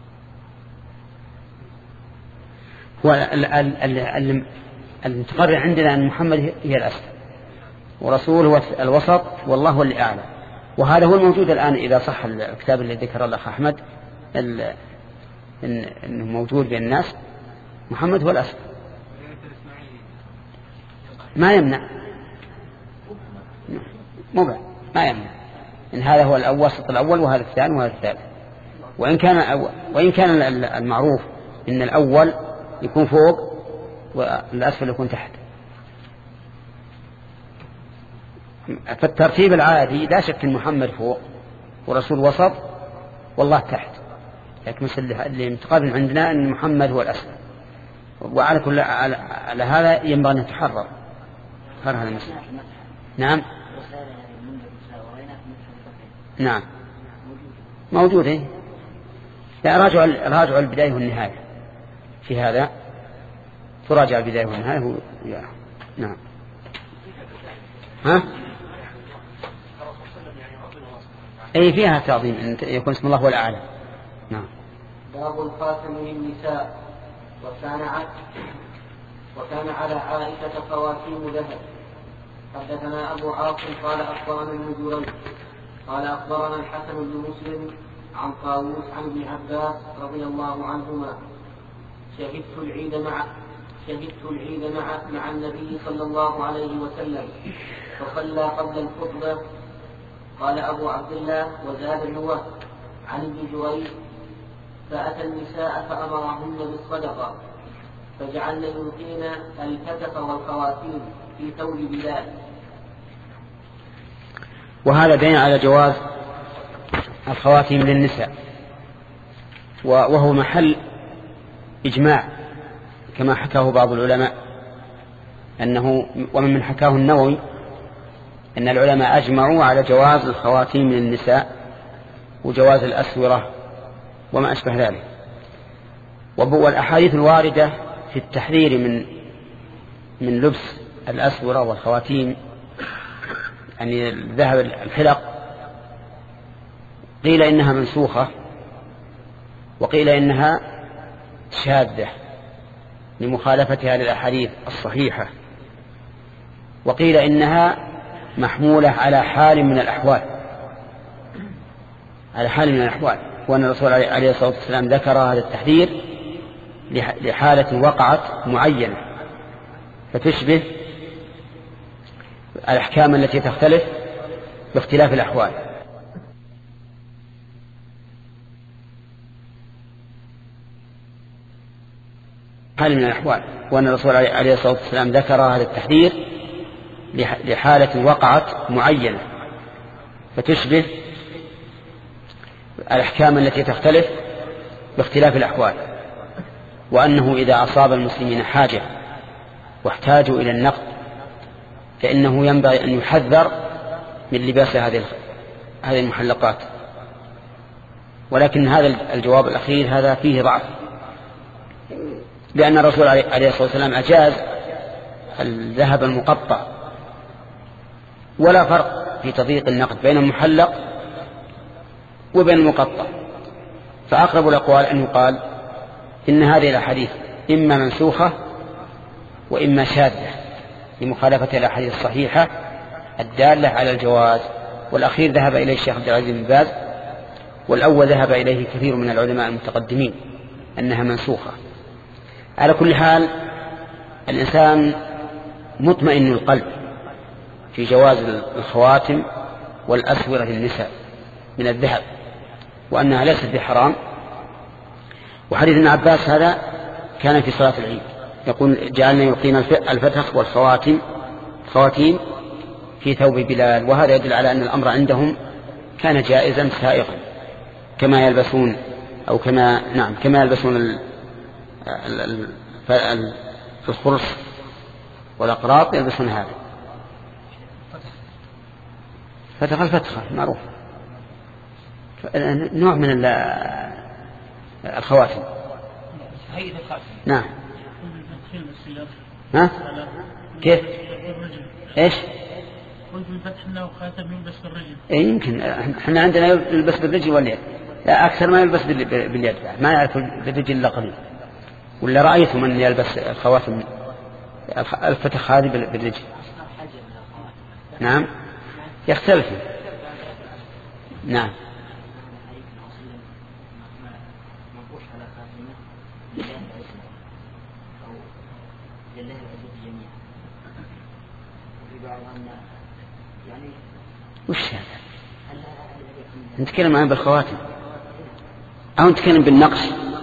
هو المتقرر عندنا أن محمد هي الأسفل، ورسول هو الوسط، والله هو الأعلى. وهذا هو الموجود الآن إذا صح الكتاب اللي ذكر الأخ أحمد إنه موجود بين الناس، محمد هو الأسفل. ما يمنع مبع ما يمنع إن هذا هو الوسط الأول وهذا الثاني وهذا الثالث. وإن كان وإن كان المعروف إن الأول يكون فوق والأسفل يكون تحت. فالترتيب العادي لا شك أن محمد فوق ورسول وسط والله تحت، لكن اللي متقابل عندنا أن محمد هو الأسفل. وعلى كل على هذا ينبغي أن يتحرر هذا المسألة. نعم. نعم موجود. إيه؟ لا راجع راجع البداية والنهاية في هذا، تراجع البداية والنهاية هو... نعم. ها؟ أي فيها تعظيم أن يكون اسم الله هو الأعلى. نعم. باب الخاتم للنساء. وكان وكان على عائشة خواتيم ذهب. حدثنا أبو عاصم قال أخبرنا ابن جريج قال أخبرنا الحسن بن مسلم عن طاووس عن ابن عباس رضي الله عنهما شهدت العيد مع شهدت العيد مع مع النبي صلى الله عليه وسلم فصلى قبل الخطبة. قال أبو عبد الله وزاد النواه عن ابن جريج فأتى النساء فأمرهن بالصدقة فجعلن يلقين الفتق والخواتيم في ثوب بلال. وهذا دين على جواز الخواتيم للنساء، وهو محل إجماع كما حكاه بعض العلماء أنه، ومن من حكاه النووي أن العلماء أجمعوا على جواز الخواتيم للنساء وجواز الأسورة وما أشبه ذلك. والأحاديث الواردة في التحذير من من لبس الأسورة والخواتيم يعني ذهب الحلق قيل إنها منسوخة وقيل إنها شاذة لمخالفتها للأحاديث الصحيحة وقيل إنها محمولة على حال من الأحوال على حال من الأحوال وأن الرسول عليه الصلاة والسلام ذكر هذا التحذير لحالة وقعت معينة فتشبه الأحكام التي تختلف باختلاف الأحوال. حال من الأحوال وأن الرسول عليه الصلاة والسلام ذكر هذا التحذير لحالة وقعت معينة فتشبه الأحكام التي تختلف باختلاف الأحوال وأنه إذا أصاب المسلمين حاجة واحتاجوا إلى النقد فإنه ينبغي أن يحذر من لباس هذه هذه المحلقات. ولكن هذا الجواب الأخير هذا فيه ضعف لأن الرسول عليه الصلاة والسلام أجاز الذهب المقطع ولا فرق في تضييق النقد بين المحلق وبين المقطع فأقرب الأقوال أنه قال إن هذه الأحاديث إما منسوخة وإما شاذة لمخالفة الأحاديث الصحيحة الدالة على الجواز والأخير ذهب إليه الشيخ عبد العزيز بن باز والأول ذهب إليه كثير من العلماء المتقدمين أنها منسوخة. على كل حال الإنسان مطمئن القلب في جواز الخواتم والأسورة للنساء من الذهب وأنها ليست بحرام. وحديث ابن عباس هذا كان في صلاة العيد يقول جعلنا يلقين الفتخ والخواتم خواتيم في ثوب بلال وهذا يدل على أن الأمر عندهم كان جائزا سائغا كما يلبسون أو كما نعم كما يلبسون ال ال ال الخرص والأقراط يلبسون هذا فتخ الفتخة معروف نوع من الخواتم. هيئة الخاتم نعم. ها كيف ايش قلت الفتح انه خاتم يلبس بالرجل. اي يمكن احنا عندنا يلبس بالرجل واليد لا اكثر ما يلبس باليد ما يعرف بالرجل الا قليل ولا رايت من يلبس الخواتم الفتح هذه بالرجل. نعم يختلف. نعم وش هذا نتكلم عن بالخواتم أو نتكلم بالنقش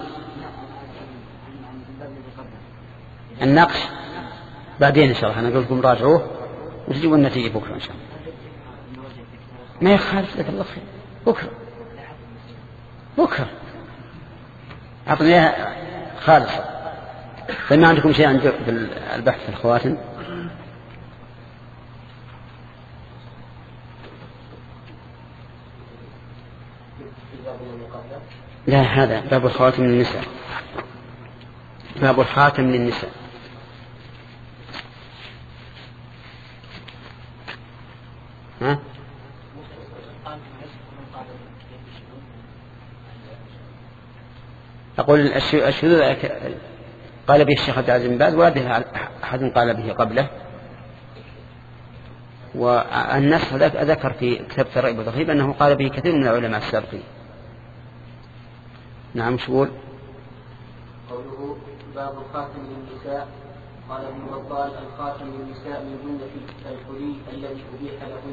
النقش بعدين إن شاء الله أنا أقول لكم راجعوه وتجيبوا النتيجة بكرة إن شاء الله ما يخالف لك الله خير بكرة بكرة أعطني إياها خالصة. فما عندكم شيء عند البحث في الخواتم؟ لا هذا باب الخواتم للنساء باب الخاتم للنساء. ها أقول الشذوذ قال به الشيخ عبد العزيز بن باز ولا أحد قال به قبله والنص ذكر في كتاب الترغيب والترهيب أنه قال به كثير من العلماء السابقين. نعم شو يقول؟ قوله باب الخاتم للنساء قال ابن بطال الخاتم للنساء من جملة الحلي الذي أبيح لهن.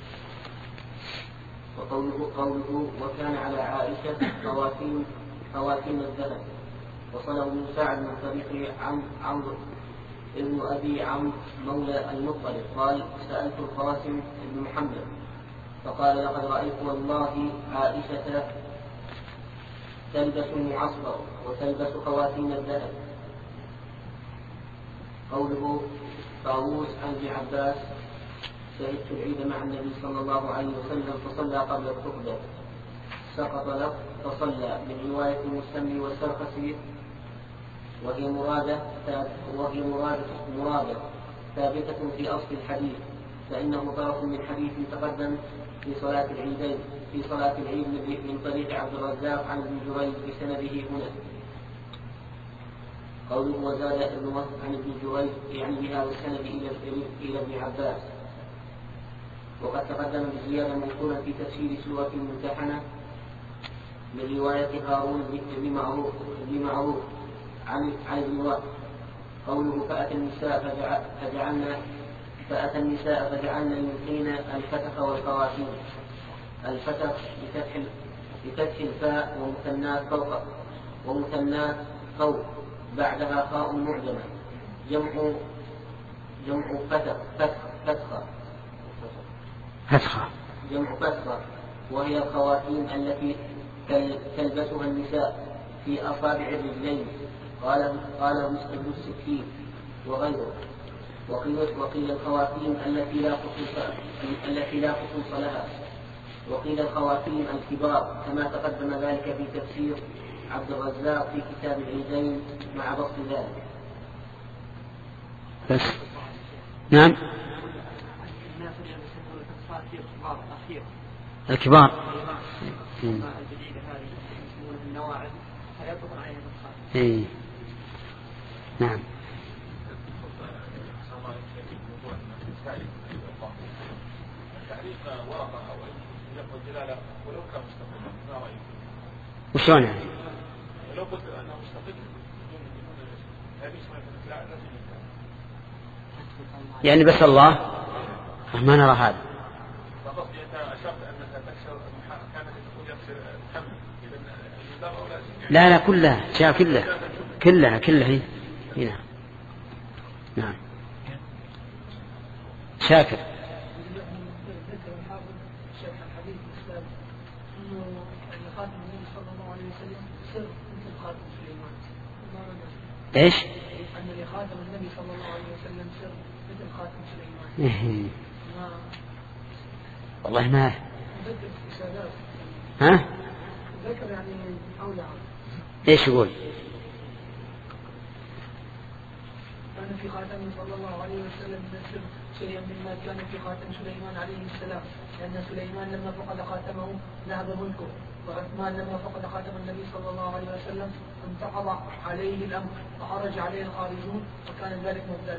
وقوله قوله وكان على عائشة خواتيم خواتيم الذهب. وصله ابن سعد من طريق عمرو ابن أبي عمرو مولى المطلب قال سألت القاسم بن محمد فقال لقد رأيت والله عائشة تلبس المعصفر وتلبس خواتيم الذهب. قوله طاووس عن ابن عباس شهدت العيد مع النبي صلى الله عليه وسلم فصلى قبل الخطبة سقط له فصلى من رواية المسلم والسرخسي وهي مرادة وهي مرادة مرادة ثابتة في أصل الحديث، فإنه طرف من حديث تقدم في صلاة العيدين في صلاة العيد من طريق عبد الرزاق عن ابن جريج بسنده هنا. قوله وزاد ابن وهب عن ابن جريج يعني بهذا السند إلى ابن عباس. وقد تقدم بزيادة منقولة في تفسير سورة الممتحنة من رواية هارون بن معروف بن معروف عن عن ابن وهب. قوله فأتى النساء فجعلنا فأتى النساء فجعلنا يلقين الفتح والخواتيم. الفتح بفتح بفتح الفاء ومثنات فوق ومثنات فوق بعدها خاء معجمة جمع جمع فتح فتح فتحة فتحة جمع فتحة وهي الخواتيم التي تلبسها النساء في أصابع الرجلين. قال قال ابن السكين وغيره. وقيل وقيل الخواتيم التي لا خصوص التي لا خصوص لها. وقيل الخواتيم الكبار كما تقدم ذلك في تفسير عبد الرزاق في كتاب العيدين مع بسط ذلك. بس نعم الكبار اي نعم وشلون يعني؟ لو قلت انه مستقل يعني بس الله ما نرى هذا. لا لا كلها جاء كلها كلها كلها هنا. نعم شاكر. ايش؟ أن لخاتم النبي صلى الله عليه وسلم سر مثل خاتم سليمان. والله ما ها؟ ذكر يعني أولى. ايش يقول؟ كان في خاتم صلى الله عليه وسلم من السر شيئا مما كان في خاتم سليمان عليه السلام، لأن سليمان لما فقد خاتمه ذهب ملكه، وعثمان لما فقد خاتم النبي صلى الله عليه وسلم انتقض عليه الأمر فخرج عليه الخارجون وكان ذلك مبدأ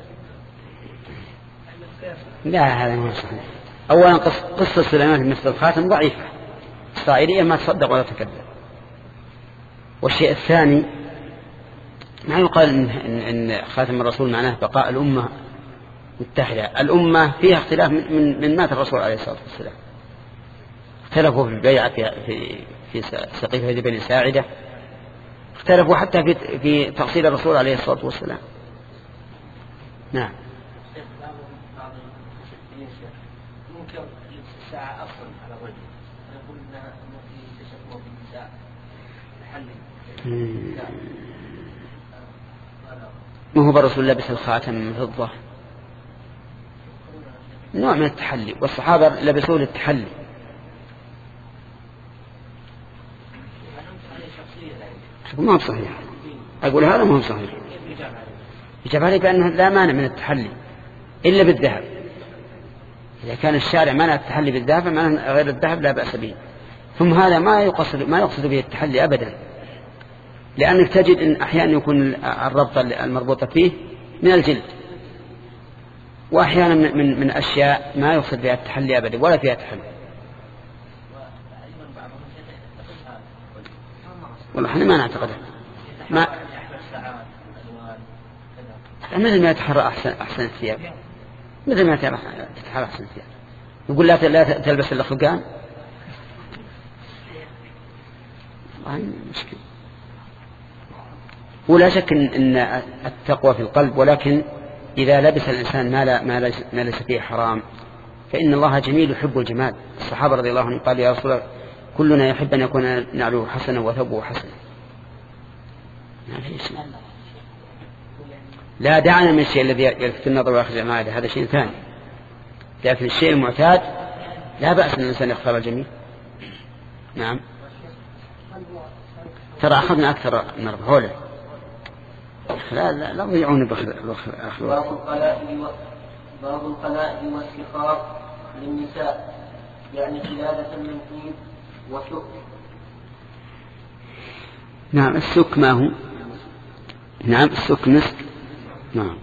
لا هذا ما صحيح. أولا قصة سليمان مثل الخاتم ضعيفة إسرائيلية ما تصدق ولا تكذب. والشيء الثاني ما يقال إن, إن, إن خاتم الرسول معناه بقاء الأمة متحدة. الأمة فيها اختلاف من, من مات الرسول عليه الصلاة والسلام. اختلفوا في البيعة في, في, في سقيفة بني ساعدة، اختلفوا حتى في, في تفصيل الرسول عليه الصلاة والسلام. نعم ممكن الساعة أفضل على الرجل نقول إنها في تشبه بالنساء تحلي. ما هو بالرسول لبس الخاتم من فضة نوع من التحلي، والصحابة لبسوه للتحلي. ما هو صحيح. أقول هذا ما هو صحيح. يجب عليه بأنه لا مانع من التحلي إلا بالذهب. إذا كان الشارع مانع التحلي بالذهب فمعنى غير الذهب لا بأس به. ثم هذا ما يقصد ما يقصد به التحلي أبدا، لأنك تجد أن أحيانا يكون الربط المربوطة فيه من الجلد، وأحيانا من, من, من أشياء ما يقصد بها التحلي أبدا ولا فيها تحلي. والله احنا ما نعتقدها. ما مثل ما يتحرى أحسن, أحسن الثياب، مثل ما تتحرى أحسن الثياب. يقول لا لا تلبس إلا خلقان. والله مشكلة. ولا شك إن التقوى في القلب، ولكن إذا لبس الإنسان ما ليس فيه حرام فإن الله جميل يحب الجمال. الصحابة رضي الله عنهم قالوا يا رسول الله كلنا يحب أن يكون نعله حسنا وثوبه حسنا. لا دعنا من الشيء الذي يلفت النظر ويخرج المعادة، هذا شيء ثاني. لكن الشيء المعتاد لا بأس أن الإنسان يختار الجميل. نعم ترى أخذنا أكثر من ربع. لا لا لا ضيعون بخل. باب القلائد باب القلائد والسخاء للنساء، يعني قلادة من طيب وسك. نعم السك ما هو؟ نعم السك مسك. نعم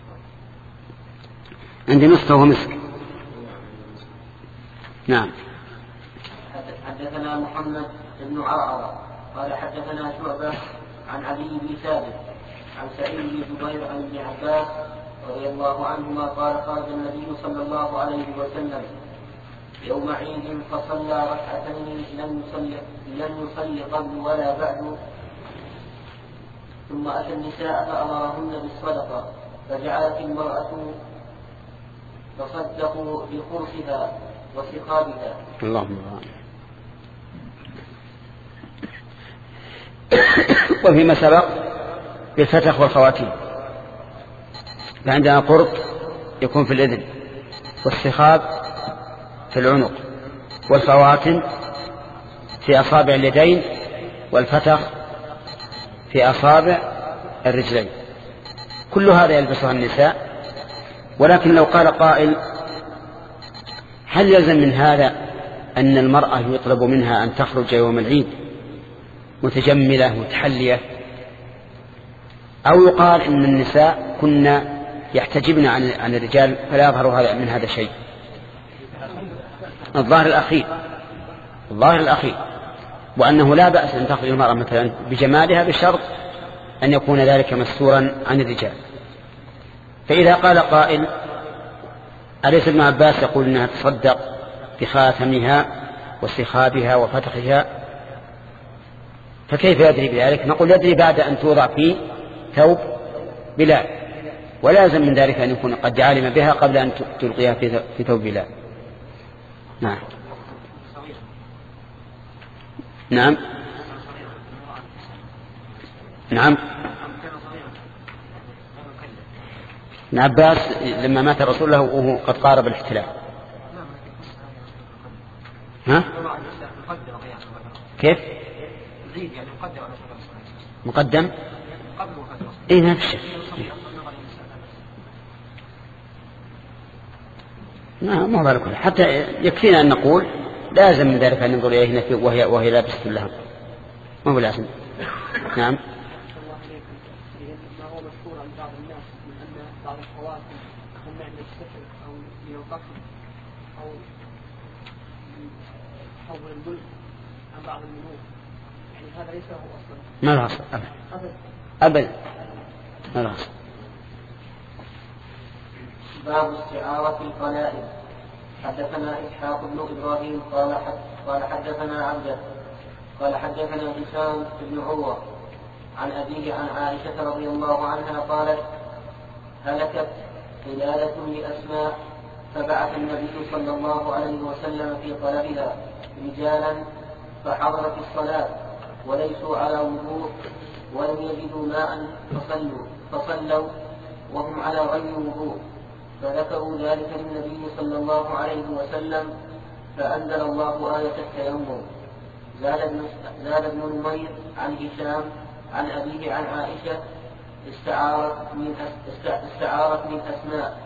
عندي مسك وهو مسك. نعم. حدثنا محمد بن عرعر قال حدثنا شعبة عن علي بن ثابت عن سعيد بن جبير عن ابن عباس رضي الله عنهما قال خرج النبي صلى الله عليه وسلم يوم عيد فصلى ركعتين لم يصلي لم يصلي قبل ولا بعد، ثم أتى النساء فأمرهن بالصدقة، فجعلت المرأة تصدق بخرصها وسخابها. اللهم وفيما سبق بالفتح والخواتيم، فعندنا قرط يكون في الإذن، والسخاب في العنق، والخواتم في أصابع اليدين، والفتح في أصابع الرجلين. كل هذا يلبسها النساء. ولكن لو قال قائل هل يلزم من هذا أن المرأة يطلب منها أن تخرج يوم العيد متجملة متحلية، أو يقال إن النساء كنا يحتجبن عن الرجال فلا يظهر هذا من هذا شيء؟ الظاهر الأخير الظاهر الأخير وأنه لا بأس أن تخرج المرأة مثلا بجمالها بشرط أن يكون ذلك مستورا عن الرجال. فإذا قال قائل أليس ابن عباس يقول أنها تصدق بخاتمها وسخابها وفتحها، فكيف يدري بذلك؟ نقول يدري بعد أن توضع في ثوب بلال، ولازم من ذلك أن يكون قد علم بها قبل أن تلقيها في ثوب بلال. نعم نعم نعم. ابن عباس لما مات الرسول له وهو قد قارب الاحتلال. ها؟ كيف؟ مقدم؟ اي نفسه. نعم ما بالك، حتى يكفينا أن نقول لازم من ذلك أن ننظر إليه وهي, وهي لابسة لها، ما هو لازم. نعم. ما هو مشهور عن بعض الناس من أن بعض الخواتم تمنع من السحر أو من القتل أو حول الملك عن بعض الملوك، يعني هذا ليس له أصلا. ما له أصل أبدا أبدا ما له أصل. باب استعارة القلائد. حدثنا إسحاق بن إبراهيم قال قال حدثنا عبده قال حدثنا هشام بن عروة عن أبيه عن عائشة رضي الله عنها قالت هلكت قلادة لأسماء، فبعث النبي صلى الله عليه وسلم في طلبها رجالا فحضرت الصلاة وليسوا على وضوء ولم يجدوا ماء فصلوا فصلوا وهم على غير وضوء، فذكروا ذلك للنبي صلى الله عليه وسلم فأنزل الله آية التيمم. زاد ابن زاد ابن نمير عن هشام عن أبيه عن عائشة استعارت من استعارت من أسماء.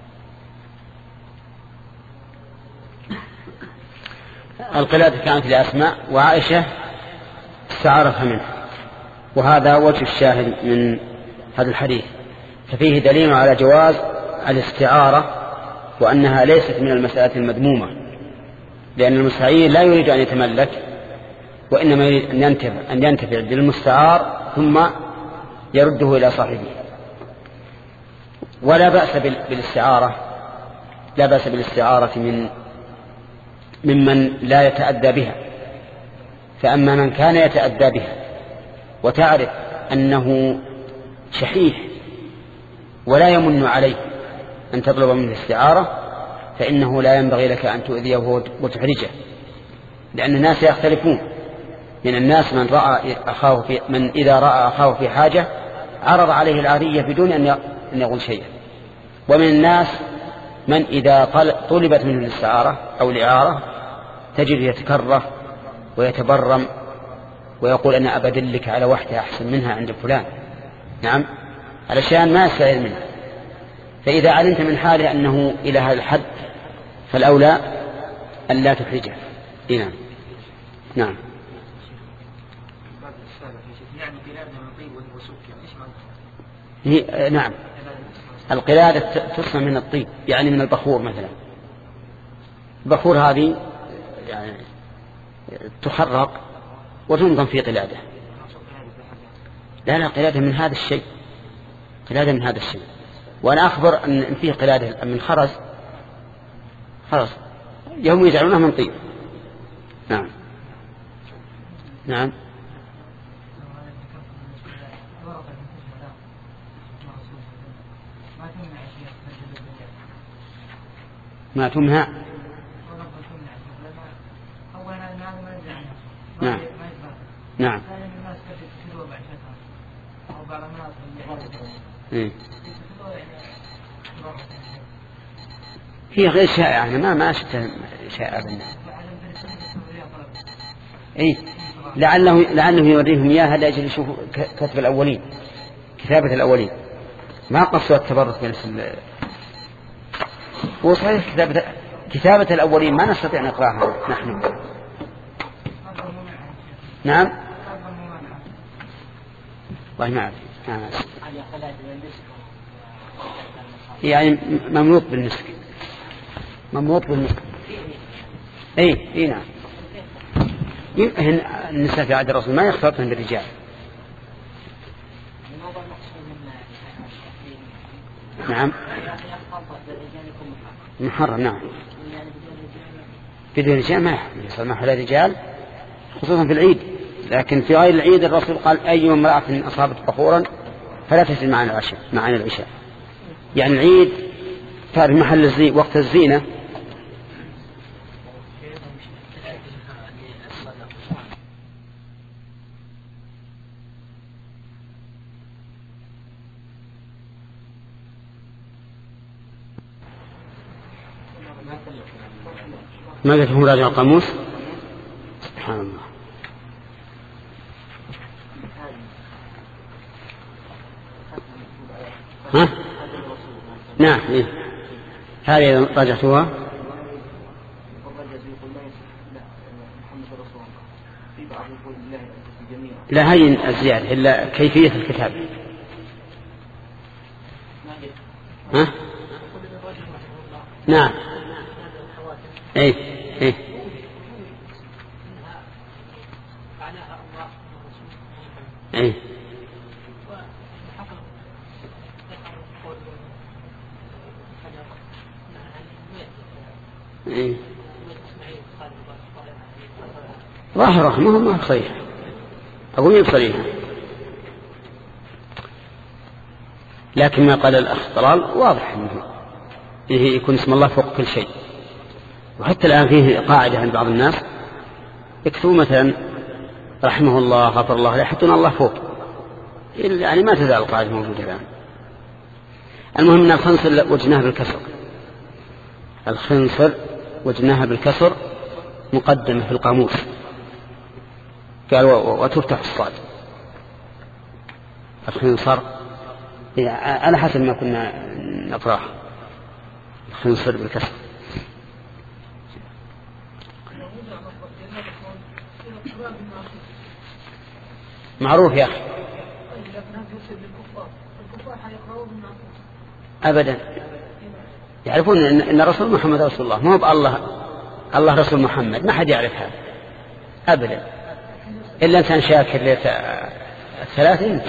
القلادة كانت لأسماء وعائشة استعارتها منه، وهذا وجه الشاهد من هذا الحديث، ففيه دليل على جواز الاستعارة وأنها ليست من المسألة المذمومة، لأن المستعير لا يريد أن يتملك وإنما يريد أن ينتفع, أن ينتفع بالمستعار ثم يرده إلى صاحبه. ولا بأس بالاستعارة لا بأس بالاستعارة من ممن لا يتأدى بها، فأما من كان يتأدى بها وتعرف أنه شحيح ولا يمن عليه أن تطلب منه الاستعارة، فإنه لا ينبغي لك أن تؤذيه وتحرجه، لأن الناس يختلفون. من الناس من رأى أخاه في من إذا رأى أخاه في حاجة عرض عليه العارية بدون أن يقول شيئا، ومن الناس من إذا طلبت منه الاستعارة أو الإعارة تجد يتكره ويتبرم ويقول أنا أبدلك على واحدة أحسن منها عند فلان، نعم، علشان ما يستعير منها. فإذا علمت من حاله أنه إلى هذا الحد فالأولى أن لا تخرجه. نعم نعم. هي نعم القلادة تصنع من الطيب يعني من البخور مثلا. البخور هذه يعني تحرق وتنظم في قلادة. لا لا قلادة من هذا الشيء قلادة من هذا الشيء. وأنا أخبر أن فيه قلادة من خرز خرز يوم يجعلونها من طيب. نعم نعم. ما تمنع. نعم نعم. هي غير شائعة أنا ما ما شفت شائعة بالناس. إيه لعله لعله يوريهم إياها لأجل يشوفوا كتب الأولين كتابة الأولين ما قصوا التبرك من ال... هو صحيح كتابة كتابة الأولين ما نستطيع أن نقرأها نحن. نعم والله ما أعرف. يعني مملوط بالنسك مملوط بالنسك. اي اي نعم. النساء في عهد الرسول ما يختلطن بالرجال. نعم محرم. نعم بدون رجال ما يسمح للرجال خصوصا في العيد. لكن في غير العيد الرسول قال أي امرأة أصابت بخورا فلا تجد معنا العشاء معنا العشاء. يعني العيد صار محل الزي وقت الزينة. ما قلت هم راجع القاموس سبحان الله. ها؟ نعم إيه؟ هذه رجعتها. لا هي الزيادة إلا كيفية الكتاب. ها؟ نعم إيه إيه إيه إيه ظاهرة ما هو ما صريح أقول بصريح. لكن ما قال الأخ طلال واضح أنه إيه يكون اسم الله فوق كل شيء. وحتى الآن فيه قاعدة عند بعض الناس يكتبوا مثلا رحمه الله غفر الله يحطون الله فوق يعني ما تزال القاعدة موجودة الآن. المهم أن الخنصر وجناها بالكسر. الخنصر وجناها بالكسر مقدمة في القاموس قال وتفتح الصاد. الخنصر على حسب ما كنا نقرأه الخنصر بالكسر. معروف يا أخي أبدا يعرفون إن رسول محمد رسول الله ما هو بالله الله رسول محمد ما حد يعرف هذا أبدا إلا إنسان شاكر الثلاثة يمكن.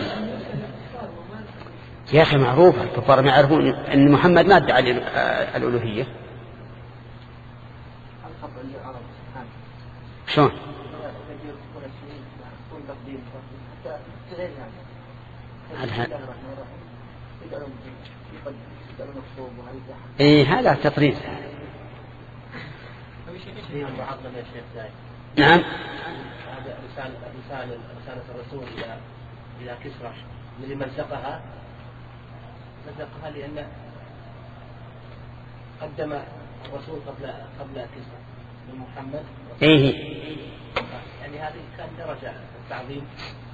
يا أخي معروف الكفار ما يعرفون أن محمد ما ادعى الألوهية. شلون؟ إيه هذا تطريز. نعم. هذا رسالة رسالة رسالة الرسول إلى إلى كسرى الذي مزقها مزقها لأن قدم الرسول قبل قبل كسرى من محمد. إيه. يعني هذه كان درجة التعظيم.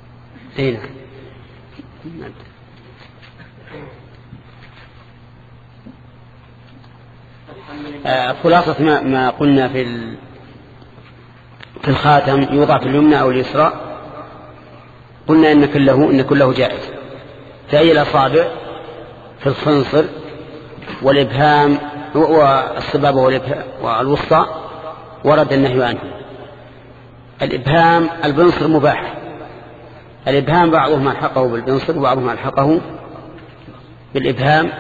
إيه. آه خلاصة ما, ما قلنا في في الخاتم يوضع في اليمنى أو اليسرى، قلنا إن كله إن كله جائز. فأي الأصابع في الخنصر والإبهام والسبابة والوسطى ورد النهي عنه. الإبهام البنصر مباح، الإبهام بعضهم ألحقه بالبنصر وبعضهم ألحقه بالإبهام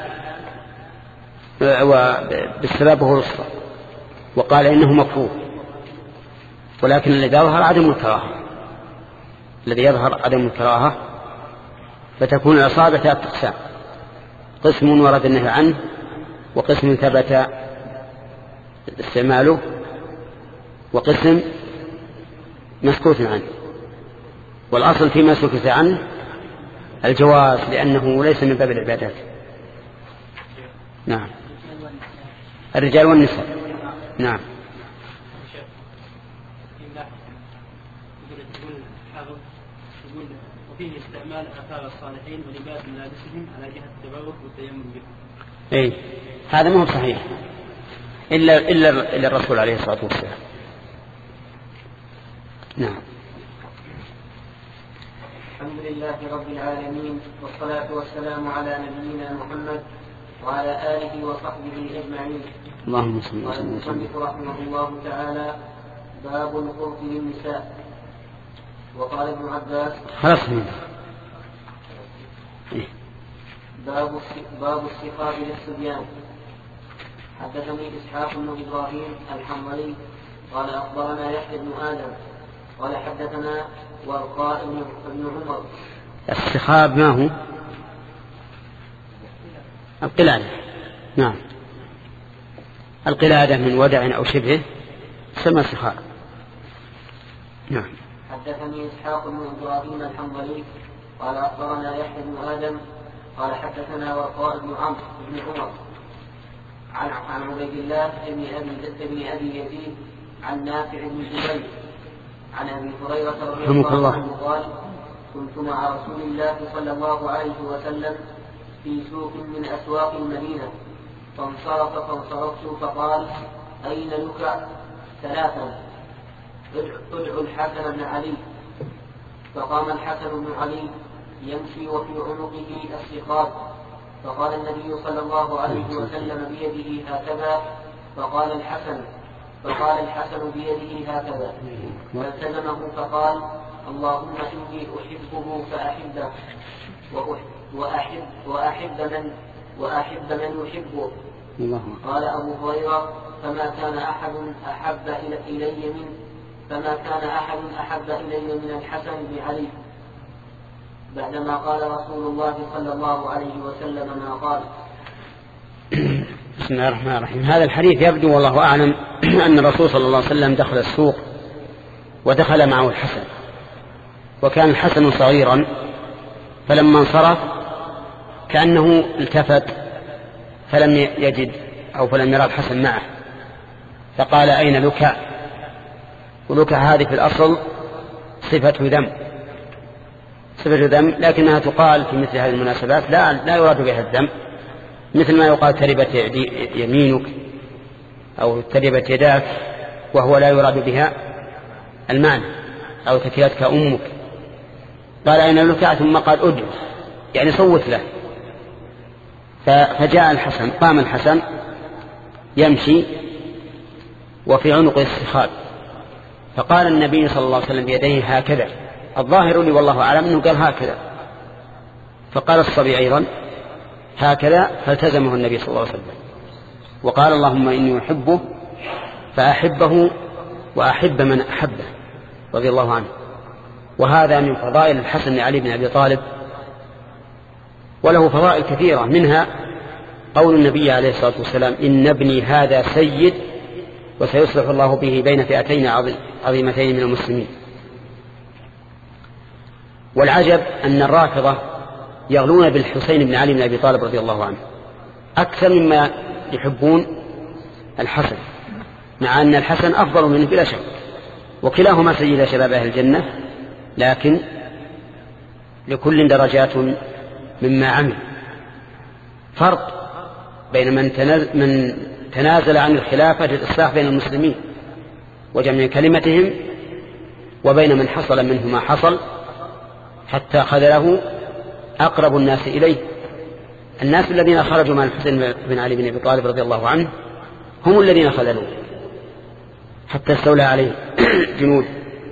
وبالسبابة والوسطى، وقال إنه مكروه، ولكن الذي يظهر عدم الكراهة، الذي يظهر عدم الكراهة، فتكون الأصابع ثلاثة أقسام: قسم ورد النهي عنه، وقسم ثبت استعماله، وقسم مسكوت عنه. والأصل فيما سكت عنه الجواز، لأنه ليس من باب العبادات. نعم. الرجال والنساء. نعم. وفيه استعمال آثار الصالحين ولباس ملابسهم على جهة التبرك والتيمم به. إيه هذا ما هو صحيح إلا إلا إلا الرسول عليه الصلاة والسلام. نعم. الحمد لله رب العالمين، والصلاة والسلام على نبينا محمد وعلى آله وصحبه أجمعين. اللهم صل قال المصنف رحمه الله تعالى: باب القرط للنساء. وقال ابن عباس: خلاص. باب باب السخاب للصبيان. حدثني إسحاق بن إبراهيم الحنظلي قال أخبرنا يحيى بن آدم قال حدثنا ورقاء بن عمر. السخاب ما هو؟ القلادة. نعم، القلادة من ودع أو شبهه سمى سخاب. نعم. حدثني إسحاق بن إبراهيم الحنظلي قال أخبرنا يحيى بن آدم قال حدثنا ورقاء بن عمرو بن عمر عن عن عبيد الله بن أبي بن أبي يزيد عن نافع بن جبير عن أبي هريرة رضي الله عنه قال: كنت مع رسول الله صلى الله عليه وسلم في سوق من أسواق المدينة، فانصرف فانصرفت فقال: أين لك؟ ثلاثا: ادعوا الحسن بن علي. فقام الحسن بن علي يمشي وفي عنقه السخاب، فقال النبي صلى الله عليه وسلم بيده هكذا، فقال الحسن فقال الحسن بيده هكذا، فالتزمه فقال: اللهم إني أحبه فأحبه وأحب وأحب من وأحب من يحبه. قال أبو هريرة: فما كان أحد أحب إلي من فما كان أحد أحب إلي من الحسن بن علي بعدما قال رسول الله صلى الله عليه وسلم ما قال. بسم الله الرحمن الرحيم. هذا الحديث يبدو والله أعلم أن الرسول صلى الله عليه وسلم دخل السوق ودخل معه الحسن، وكان الحسن صغيرا، فلما انصرف كأنه التفت فلم يجد أو فلم يرى الحسن معه، فقال: أين لك؟ ولك هذه في الأصل صفة ذم صفة ذم لكنها تقال في مثل هذه المناسبات لا, لا يراد بها الذم، مثل ما يقال تربت يمينك أو تربت يداك، وهو لا يراد بها المعنى، أو تكيتك أمك. قال: أين لك؟ ثم قال: أدعو، يعني صوت له. فجاء الحسن، قام الحسن يمشي وفي عنقه السخاب، فقال النبي صلى الله عليه وسلم بيديه هكذا، الظاهر لي والله أعلم أنه قال هكذا، فقال الصبي أيضا هكذا، فالتزمه النبي صلى الله عليه وسلم وقال: اللهم إني أحبه فأحبه وأحب من أحبه رضي الله عنه. وهذا من فضائل الحسن علي بن أبي طالب، وله فضائل كثيرة، منها قول النبي عليه الصلاة والسلام: إن ابني هذا سيد وسيصلح الله به بين فئتين عظيمتين من المسلمين. والعجب أن الرافضة يغلون بالحسين بن علي بن أبي طالب رضي الله عنه أكثر مما يحبون الحسن، مع أن الحسن أفضل منه بلا شك، وكلاهما سيد شباب أهل الجنة، لكن لكل درجات مما عمل. فرق بين من, تنز من تنازل عن الخلافة للإصلاح بين المسلمين وجمع كلمتهم وبين من حصل منه ما حصل، حتى خذله أقرب الناس إليه. الناس الذين خرجوا مع الحسين بن علي بن أبي طالب رضي الله عنه هم الذين خذلوه حتى استولى عليه جنود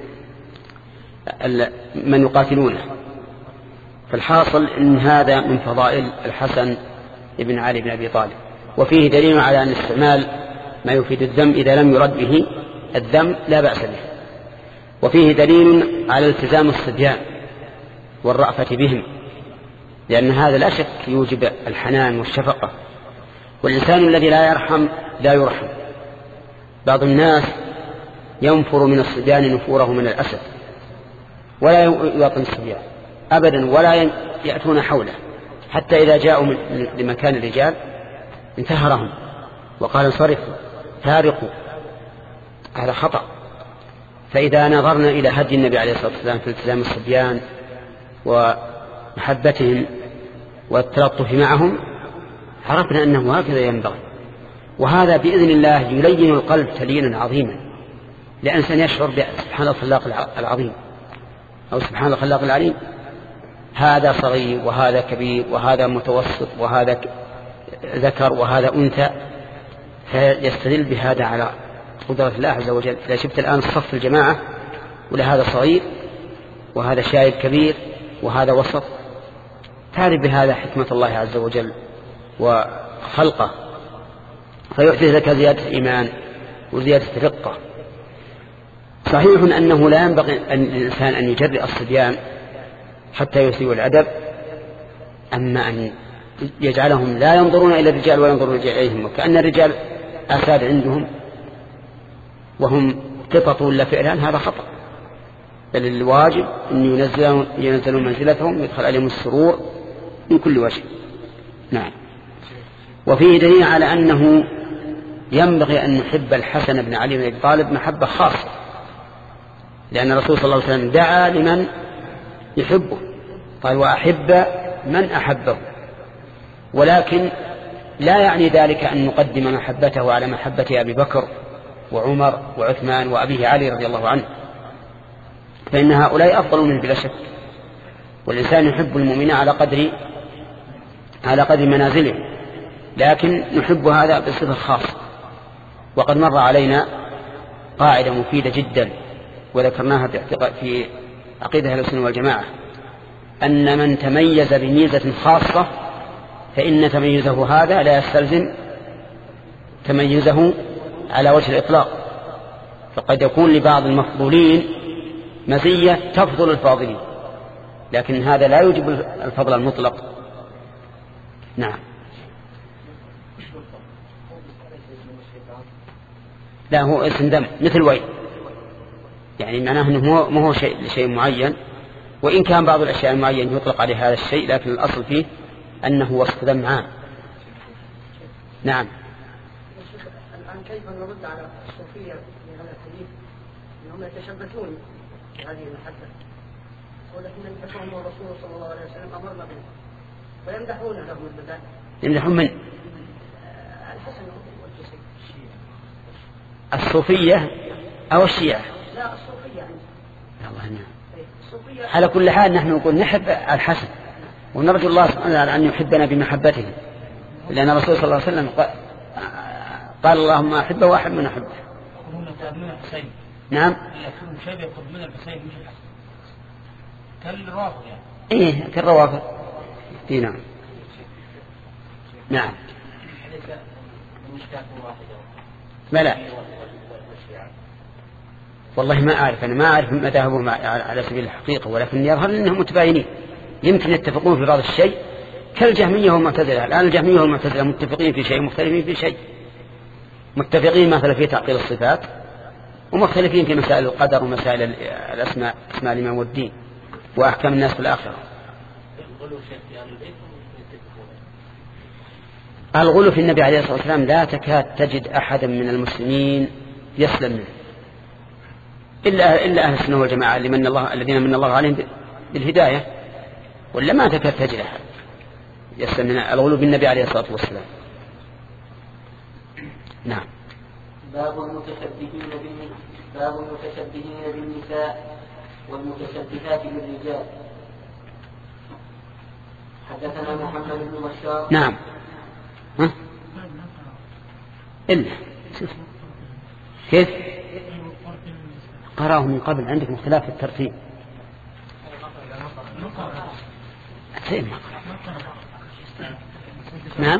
من يقاتلونه. فالحاصل إن هذا من فضائل الحسن بن علي بن أبي طالب. وفيه دليل على أن استعمال ما يفيد الذم إذا لم يرد به الذم لا بأس به. وفيه دليل على التزام الصبيان والرأفة بهم، لأن هذا لا شك يوجب الحنان والشفقة، والإنسان الذي لا يرحم لا يرحم. بعض الناس ينفر من الصبيان نفوره من الأسد ولا يواطن الصبيان أبدا ولا يأتون حوله، حتى إذا جاءوا لمكان الرجال انتهرهم وقال انصرفوا فارقوا. هذا خطأ. فإذا نظرنا إلى هدي النبي عليه الصلاة والسلام في التزام الصبيان ومحبتهم والتلطف معهم عرفنا أنه هكذا ينبغي. وهذا بإذن الله يلين القلب تلينا عظيما، لأن إنسان يشعر بسبحان الخلاق العظيم أو سبحان الخلاق العليم، هذا صغير وهذا كبير وهذا متوسط وهذا ذكر وهذا أنثى، فيستدل بهذا على قدرة الله عز وجل. إذا شفت الآن صف الجماعة ولا هذا صغير وهذا شايب كبير وهذا وسط، تعرف بهذا حكمة الله عز وجل وخلقه، فيحدث لك زيادة إيمان وزيادة رقة. صحيح أنه لا ينبغي أن الإنسان أن يجرئ الصبيان حتى يسيء الأدب، أما أن يجعلهم لا ينظرون إلى الرجال ولا ينظرون إليهم، وكأن الرجال أساد عندهم وهم قطط ولا فعلان، هذا خطأ. بل الواجب أن ينزلوا, ينزلوا منزلتهم ويدخل عليهم السرور من كل وجه. نعم. وفيه دليل على أنه ينبغي أن نحب الحسن بن علي بن أبي طالب محبة خاصة، لأن الرسول صلى الله عليه وسلم دعا لمن يحبه، قال وأحب من أحبه، ولكن لا يعني ذلك أن نقدم محبته على محبة أبي بكر وعمر وعثمان وأبيه علي رضي الله عنه، فإن هؤلاء أفضل منه بلا شك. والإنسان يحب المؤمنين على قدر على قدر منازلهم، لكن نحب هذا بصفة خاصة. وقد مر علينا قاعدة مفيدة جدا وذكرناها في عقيدة أهل السنة والجماعة، أن من تميز بميزة خاصة فإن تميزه هذا لا يستلزم تميزه على وجه الإطلاق، فقد يكون لبعض المفضولين مزية تفضل الفاضلين، لكن هذا لا يوجب الفضل المطلق. نعم. لا هو اسم دم مثل وين، يعني معناه أنه ما هو شيء لشيء معين، وإن كان بعض الأشياء المعينة يطلق عليه هذا الشيء، لكن الأصل فيه أنه وصف دم عام. نعم. الآن كيف نرد على الصوفية في هذا الحديث أنهم يتشبثون بهذه المحبة، ولكن يمدحون الرسول صلى الله عليه وسلم أمرنا به ويمدحون لهم البداء. يمدحون من؟ الحسن والحسين. الصوفية أو الشيعة؟ لا الصوفية عندي. الله نعم. على كل حال نحن نقول نحب الحسن ونرجو الله سبحانه وتعالى أن يحبنا بمحبته، لأن الرسول صلى الله عليه وسلم قال اللهم أحبه وأحب من أحبه. نعم. المشابه يقرب من الحسين مش الحسن كالروافض يعني. إيه كالروافض. إيه نعم. نعم. ما لا والله ما أعرف، أنا ما أعرف مذاهبهم على سبيل الحقيقة، ولكن يظهر أنهم متباينين، يمكن يتفقون في بعض الشيء كالجهمية والمعتزلة. الآن الجهمية والمعتزلة متفقين في شيء مختلفين في شيء، متفقين مثلا في تعطيل الصفات ومختلفين في مسائل القدر ومسائل الأسماء اسماء الإمام والدين وأحكام الناس في الآخرة. الغلو في النبي عليه الصلاة والسلام لا تكاد تجد أحدا من المسلمين يسلم منه إلا إلا أهل السنة والجماعة اللي من الله الذين من الله عليهم بالهداية، ولا ما تكاد تجد أحد يسلم من الغلو بالنبي عليه الصلاة والسلام. نعم. باب المتشبهين بالن... باب المتشبهين بالنساء والمتشبهات بالرجال. حدثنا محمد بن بشار. نعم. ها؟ إلا كيف قرأه من قبل؟ عندك اختلاف في الترتيب. نعم.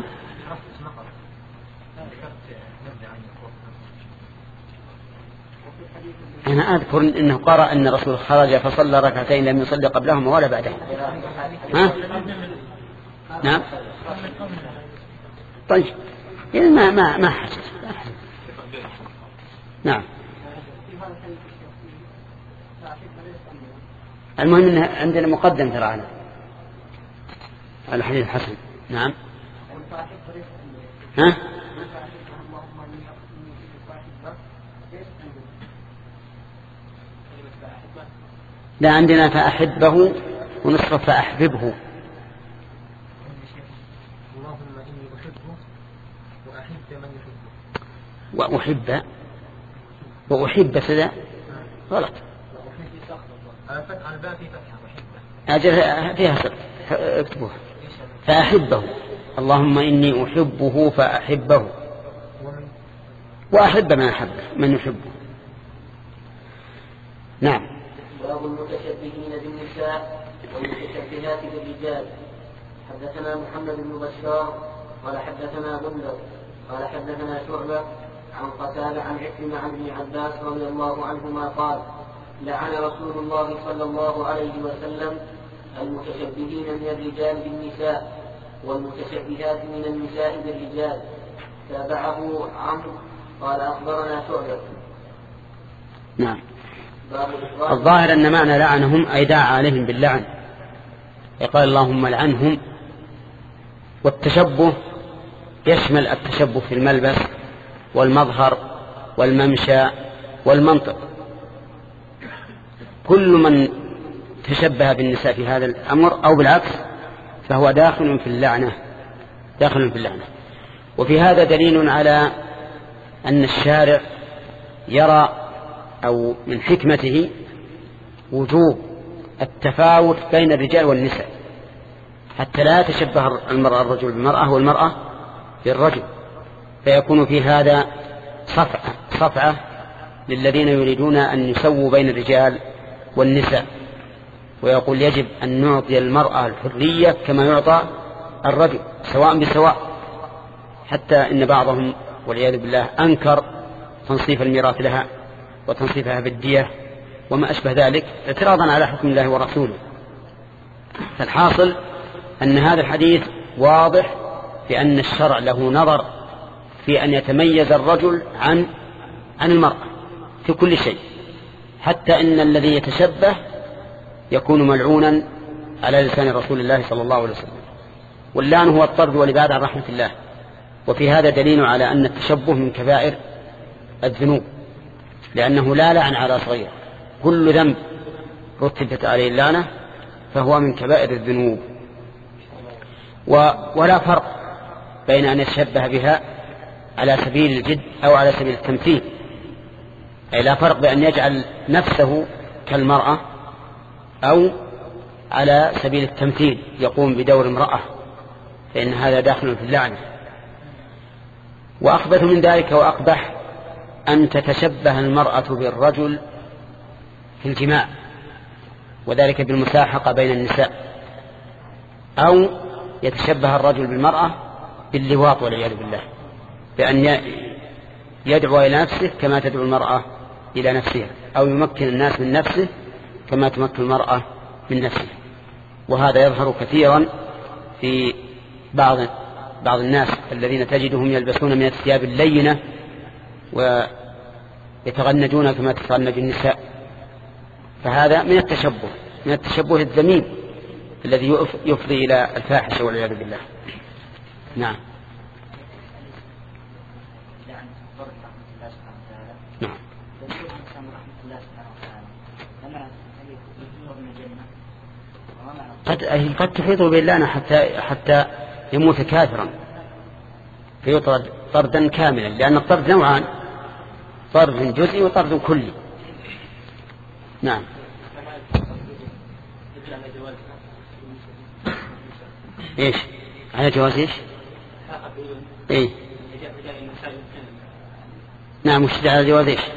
أنا أذكر أنه قرأ أن الرسول خرج فصلى ركعتين لم يصلي قبلهما ولا بعدهما. ها؟ نعم. طيب يعني ما ما ما حدث. نعم. المهم أن عندنا مقدم ترى على الحديث الحسن. نعم. ها؟ لا عندنا فأحبه ونصف فأحببه. اللهم إني أحبه وأحب من يحبه. وأحب وأحب كذا غلط. أجل فيها سر اكتبوها. فأحبه اللهم إني أحبه فأحبه وأحب من أحبه من يحبه. نعم. باب المتشبهين بالنساء والمتشبهات بالرجال. حدثنا محمد بن بشار قال حدثنا بندر قال حدثنا شعبة عن قتادة عن عكرمة عن ابن عباس رضي الله عنهما قال لعن رسول الله صلى الله عليه وسلم المتشبهين من الرجال بالنساء والمتشبهات من النساء بالرجال. تابعه عمرو قال أخبرنا شعبة. نعم. الظاهر أن معنى لعنهم أي دعا عليهم باللعن، يقال اللهم لعنهم. والتشبه يشمل التشبه في الملبس والمظهر والممشى والمنطق. كل من تشبه بالنساء في هذا الأمر أو بالعكس فهو داخل في اللعنة داخل في اللعنة. وفي هذا دليل على أن الشارع يرى أو من حكمته وجوب التفاوت بين الرجال والنساء حتى لا تشبه المرأة الرجل بالمرأة والمرأة بالرجل، فيكون في هذا صفعة, صفعة للذين يريدون أن يسووا بين الرجال والنساء، ويقول يجب أن نعطي المرأة الحرية كما يعطى الرجل سواء بسواء. حتى إن بعضهم والعياذ بالله أنكر تنصيف الميراث لها وتنصيفها بالدية وما أشبه ذلك اعتراضا على حكم الله ورسوله. فالحاصل أن هذا الحديث واضح بأن الشرع له نظر في أن يتميز الرجل عن عن المرأة في كل شيء، حتى إن الذي يتشبه يكون ملعونا على لسان رسول الله صلى الله عليه وسلم. واللعن هو الطرد والإبعاد عن رحمة الله. وفي هذا دليل على أن التشبه من كبائر الذنوب، لأنه لا لعن على صغير، كل ذنب رتبت عليه اللعنة فهو من كبائر الذنوب. ولا فرق بين أن يتشبه بها على سبيل الجد أو على سبيل التمثيل، أي لا فرق بأن يجعل نفسه كالمرأة أو على سبيل التمثيل يقوم بدور امرأة، فإن هذا داخل في اللعنة. وأخبث من ذلك وأقبح أن تتشبه المرأة بالرجل في الجماع، وذلك بالمساحقة بين النساء، أو يتشبه الرجل بالمرأة باللواط والعياذ بالله، بأن يدعو إلى نفسه كما تدعو المرأة إلى نفسها، أو يمكن الناس من نفسه كما تمكن المرأة من نفسها. وهذا يظهر كثيرا في بعض بعض الناس الذين تجدهم يلبسون من الثياب اللينة ويتغنجون كما تتغنج النساء، فهذا من التشبه من التشبه الذميم الذي يفضي إلى الفاحشة والعياذ بالله. نعم. نعم. قد قد تحيط بالله حتى حتى يموت كافرا، فيطرد طردا كاملا، لأن الطرد نوعان: طرد جزئي وطرد كلي. نعم. ايش على جواز ايش؟ ايه نعم. وش على جواز ايش؟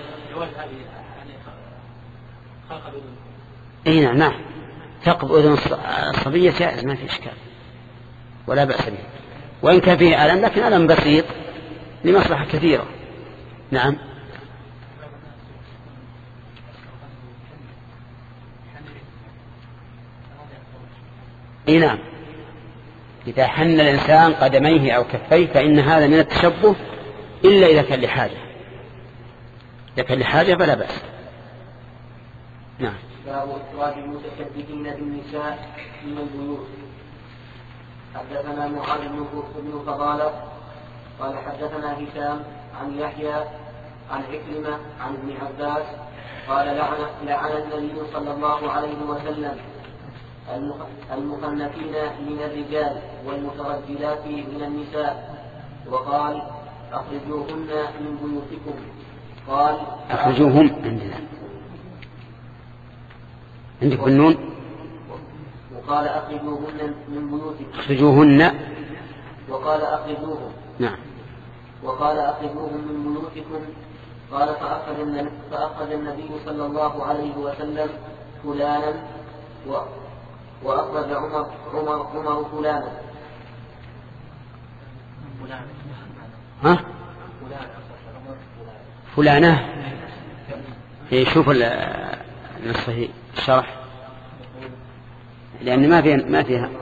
اي نعم نعم. ثقب اذن الصبية جائز، ما في اشكال ولا بأس به، وان كان فيه ألم لكن ألم بسيط لمصلحة كثيرة. نعم. اي نعم. إذا حن الإنسان قدميه أو كفيه فإن هذا من التشبه، إلا إذا كان لحاجة. إذا كان لحاجة فلا بأس. نعم. باب إخراج المتشبهين بالنساء من البيوت. حدثنا معاذ بن فضالة قال حدثنا هشام عن يحيى عن عكرمة عن ابن عباس قال لعن, لعن النبي صلى الله عليه وسلم المخنثين من الرجال والمترجلات من النساء، وقال أخرجوهن من بيوتكم. قال أخرجوهم عندنا عندكم النون. وقال أخرجوهن من بيوتكم. أخرجوهن. وقال أخرجوهم. نعم. وقال أخرجوهم من بيوتكم. قال فأخذ, فأخذ النبي صلى الله عليه وسلم فلانا و وأخرج عمر, عمر, عمر فلانا. ها؟ فلانة. يشوف الصحيح الشرح لأن ما فيها ما فيها.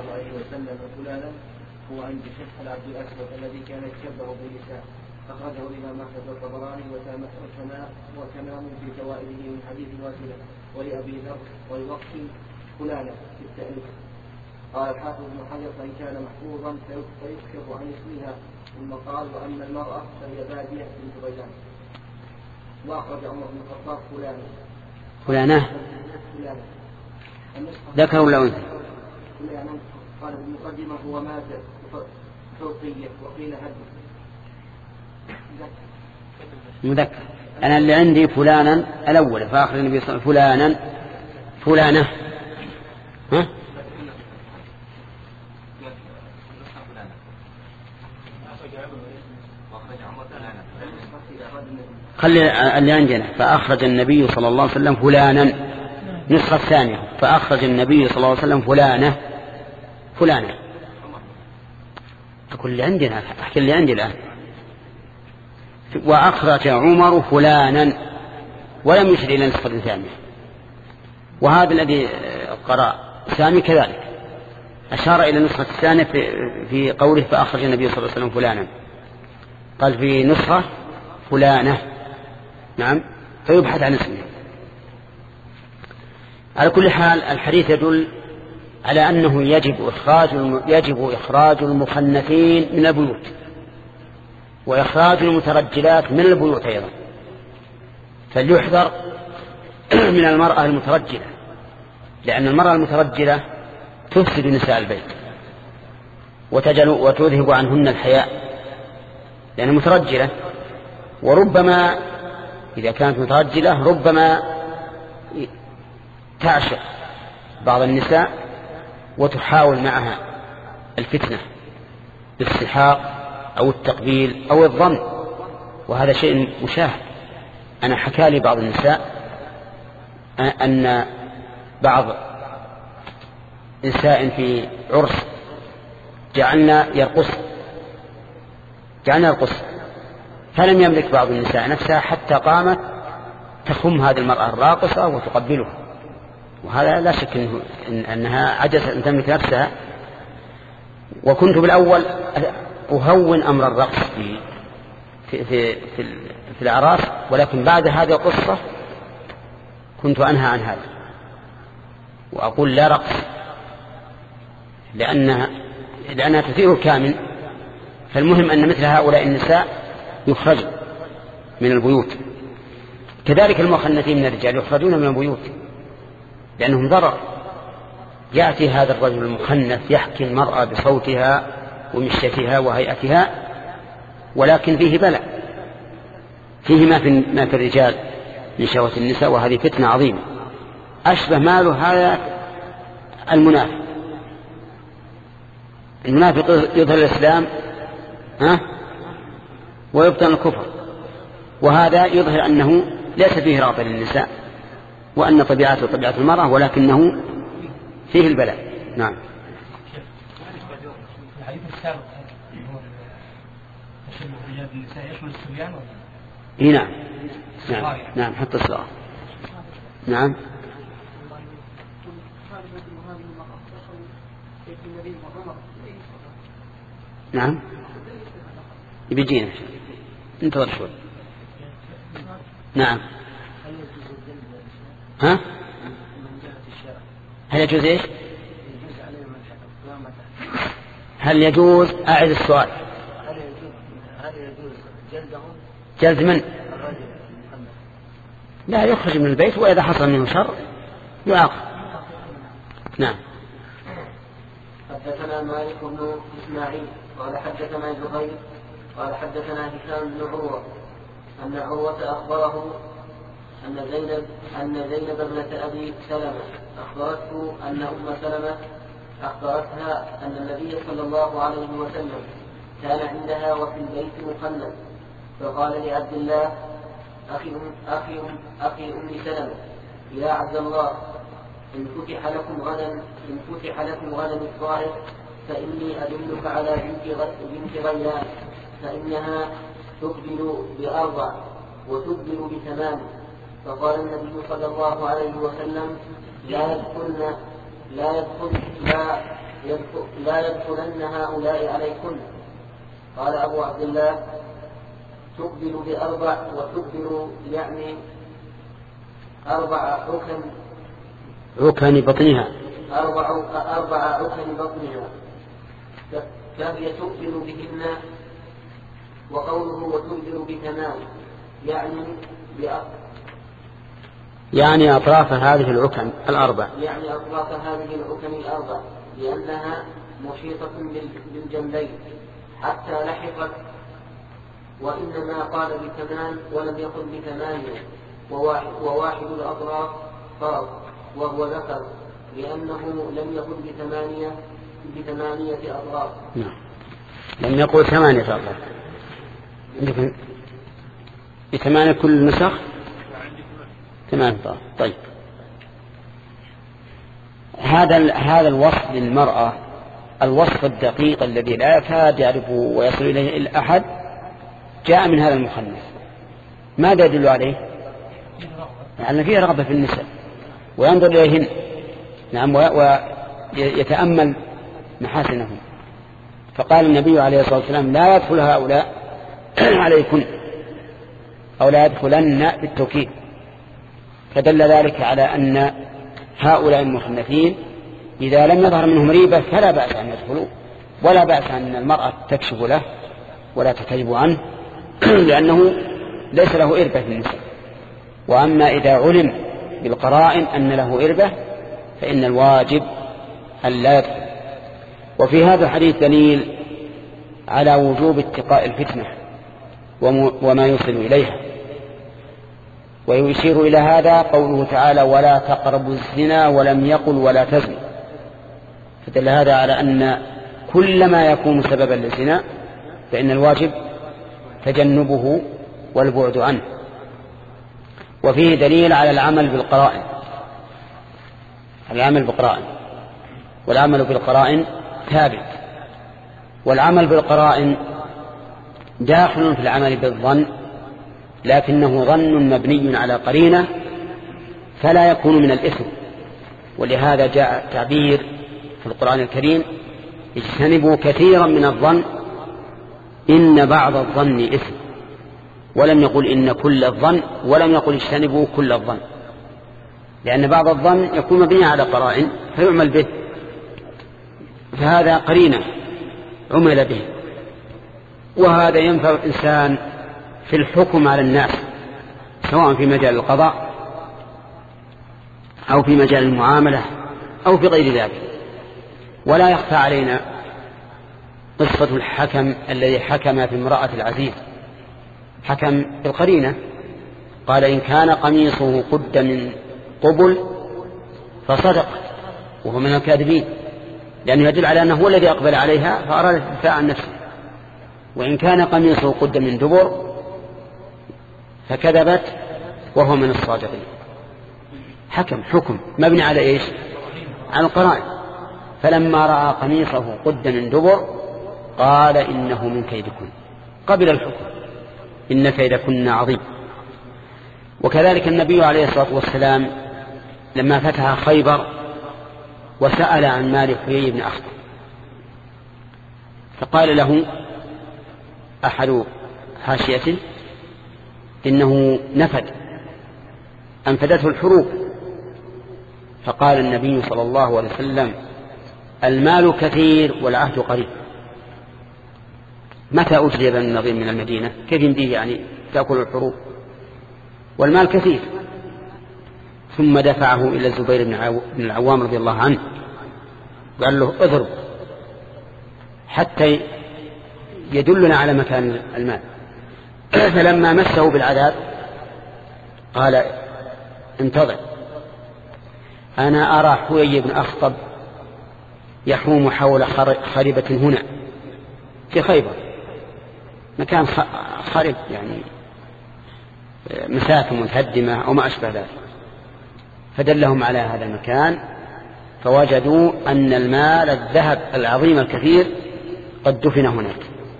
هو عند شيخ العبد الأسود الذي كان يتشبه بالنساء، أخرجه الإمام أحمد والطبراني وتمام في فوائده من حديث واسلة ولأبي ذر والوقت فلانة في التأليف. قال الحافظ بن حجر فإن كان محفوظا فيكشف عن اسمها، ثم قال وأما المرأة فهي بادية بنت رجال. وأخرج عمر بن الخطاب فلانة. فلانة. فلانة. ذكر ولا أنثى؟ فلانة. قال بالمقدمة هو مات حوطية وقيل هدم. مذكر. أنا اللي عندي فلانا الأول فآخر النبي صلى الله عليه وسلم فلانا فلانة. ها؟ خلي اللي عندنا فأخرج النبي صلى الله عليه وسلم فلانا. نسخة الثانية فأخرج النبي صلى الله عليه وسلم فلانا فلانا. أقول اللي عندنا أحكي اللي عندي الآن. وأخرج عمر فلانا ولم يشر إلى نسخة ثانية. وهذا الذي قرأ سامي كذلك أشار إلى النسخة الثانية في, في قوله فأخرج النبي صلى الله عليه وسلم فلانا، قال في نسخة فلانة. نعم. فيبحث عن اسمه. على كل حال الحديث يدل على أنه يجب إخراج يجب إخراج المخنثين من البيوت، وإخراج المترجلات من البيوت أيضا. فليحذر من المرأة المترجلة، لأن المرأة المترجلة تفسد نساء البيت وتجل وتذهب عنهن الحياء، لأنها مترجلة. وربما إذا كانت مترجلة ربما تعشق بعض النساء وتحاول معها الفتنة بالسحاق أو التقبيل أو الضم، وهذا شيء مشاهد. أنا حكى لي بعض النساء أن بعض نساء في عرس جعلنا يرقص جعلنا يرقص فلم يملك بعض النساء نفسها حتى قامت تخم هذه المرأة الراقصة وتقبلها، وهذا لا شك إنه إن أنها عجزت أن تملك نفسها. وكنت بالأول أهون أمر الرقص في في في, في, في الأعراس، ولكن بعد هذه القصة كنت أنهى عن هذا وأقول لا رقص، لأنها لأنها تثير الكامل. فالمهم أن مثل هؤلاء النساء يخرج من البيوت. كذلك المخنثين من الرجال يخرجون من البيوت لأنهم ضرر. يأتي هذا الرجل المخنث يحكي المرأة بصوتها ومشيتها وهيئتها ولكن فيه بلاء، فيه ما في, ما في الرجال من شهوة النساء، وهذه فتنة عظيمة. أشبه ماله هذا المنافق. المنافق يظهر الإسلام ها ويبطن الكفر، وهذا يظهر أنه ليس فيه رغبة للنساء، وأن طبيعته طبيعة المرأة، ولكنه فيه البلاء. نعم. الحديث السابق تشبه الرجال بالنساء يشمل الصبيان ولا؟ إيه نعم. نعم نعم حتى الصغار. نعم. نعم بيجينا انتظر شوي. نعم. ها هل يجوز ايش؟ هل يجوز أعد السؤال؟ هل يجوز جلدهم؟ جلد من؟ لا يخرج من البيت، وإذا حصل منه شر يعاقب. نعم. حدثنا مالك بن إسماعيل قال حدثنا زهير قال حدثنا هشام بن عروة أن عروة أخبره أن زينب أن زينب ابنة أبي سلمة أخبرته أن أم سلمة أخبرتها أن النبي صلى الله عليه وسلم كان عندها وفي البيت مخنث، فقال لعبد الله أخي أم أخي أم أخي أم سلمة: يا عبد الله، إن فتح لكم غدا إن فتح لكم غدا الطائف فإني أدلك على بنت بنت غيلان، فإنها تقبل بأربع وتقبل بثمان. فقال النبي صلى الله عليه وسلم: لا يدخلن لا يدخل لا يدخل لا يدخلن هؤلاء عليكن. قال أبو عبد الله: تقبل بأربع وتقبل يعني أربع عكن عكن بطنها أربع أربع عكن بطنها، فهي تقبل بهن. وقوله وتقبل بثمان يعني بأربع يعني أطراف هذه العكن الأربع يعني أطراف هذه العكن الأربع، لأنها محيطة بالجنبين حتى لحقت. وإنما قال بثمان ولم يقل بثمانية، وواحد, وواحد الأطراف فرض وهو ذكر، لأنه لم يقل بثمانية بثمانية أطراف. نعم. لم يقل ثمانية أطراف. عندكم بثمانية كل نسخ ثمانية أطراف. طيب، هذا هذا الوصف للمرأة، الوصف الدقيق الذي لا يكاد يعرفه ويصل إليه إلا أحد، جاء من هذا المخنث. ماذا يدل عليه؟ يعني فيه رغبة في النساء وينظر إليهن، نعم، ويتأمل محاسنهم. فقال النبي عليه الصلاة والسلام: لا يدخل هؤلاء عليكن، أو لا يدخلن بالتوكيد. فدل ذلك على أن هؤلاء المخنثين إذا لم يظهر منهم ريبة فلا بأس أن يدخلوا، ولا بأس أن المرأة تكشف له ولا تكذب عنه، لأنه ليس له إربة في النساء. وأما إذا علم بالقرائن أن له إربة فإن الواجب أن لا يدخل. وفي هذا الحديث دليل على وجوب اتقاء الفتنة وما يوصل إليها، ويشير إلى هذا قوله تعالى: ولا تقربوا الزنا، ولم يقل ولا تزنوا. فدل هذا على أن كل ما يكون سببا للزنا فإن الواجب تجنبه والبعد عنه. وفيه دليل على العمل بالقرائن، العمل بالقرائن والعمل بالقرائن ثابت. والعمل بالقرائن داخل في العمل بالظن، لكنه ظن مبني على قرينة فلا يكون من الإثم. ولهذا جاء تعبير في القرآن الكريم: اجتنبوا كثيرا من الظن إن بعض الظن إثم. ولم يقل إن كل الظن، ولم يقل اجتنبوا كل الظن، لأن بعض الظن يكون مبني على قرائن فيعمل به، فهذا قرينة عمل به. وهذا ينفع الإنسان في الحكم على الناس، سواء في مجال القضاء أو في مجال المعاملة أو في غير ذلك. ولا يخفى علينا قصة الحكم الذي حكم في امرأة العزيز، حكم بالقرينة، قال إن كان قميصه قد من قبل فصدق، وهو من الكاذبين، لأنه يدل على أنه هو الذي أقبل عليها فأراد الدفاع عن نفسه. وإن كان قميصه قد من دبر فكذبت وهو من الصادقين. حكم حكم مبني على إيش؟ على القرائن. فلما رأى قميصه قد من دبر قال إنه من كيدكن، قبل الحكم، إن كيدكن عظيم. وكذلك النبي عليه الصلاة والسلام لما فتح خيبر وسأل عن مال حيي بن أخطب، فقال له أحد حاشيته إنه نفد، أنفدته الحروب. فقال النبي صلى الله عليه وسلم المال كثير والعهد قريب. متى أجلب النظير من المدينة؟ كيف يمديه يعني تأكل الحروب؟ والمال كثير. ثم دفعه إلى الزبير بن العوام رضي الله عنه، قال له اضرب حتى يدلنا على مكان المال. فلما مسه بالعذاب قال انتظر، أنا أرى حيي بن أخطب يحوم حول خريبة هنا في خيبر، مكان خرب يعني مساكن متهدمة أو ما أشبه ذلك. فدلهم على هذا المكان فوجدوا أن المال الذهب العظيم الكثير قد دفن هناك.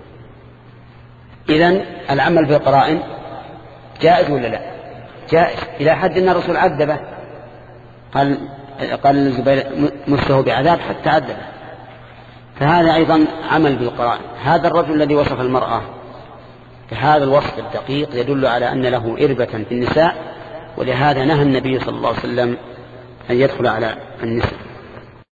إذن العمل بالقرائن جائز ولا لا؟ جائز، إلى حد أن الرسول عذبه، قال قال الزبير مسه بعذاب حتى عذبه. فهذا أيضا عمل بالقرائن. هذا الرجل الذي وصف المرأة فهذا الوصف الدقيق يدل على أن له إربة في النساء، ولهذا نهى النبي صلى الله عليه وسلم أن يدخل على النساء.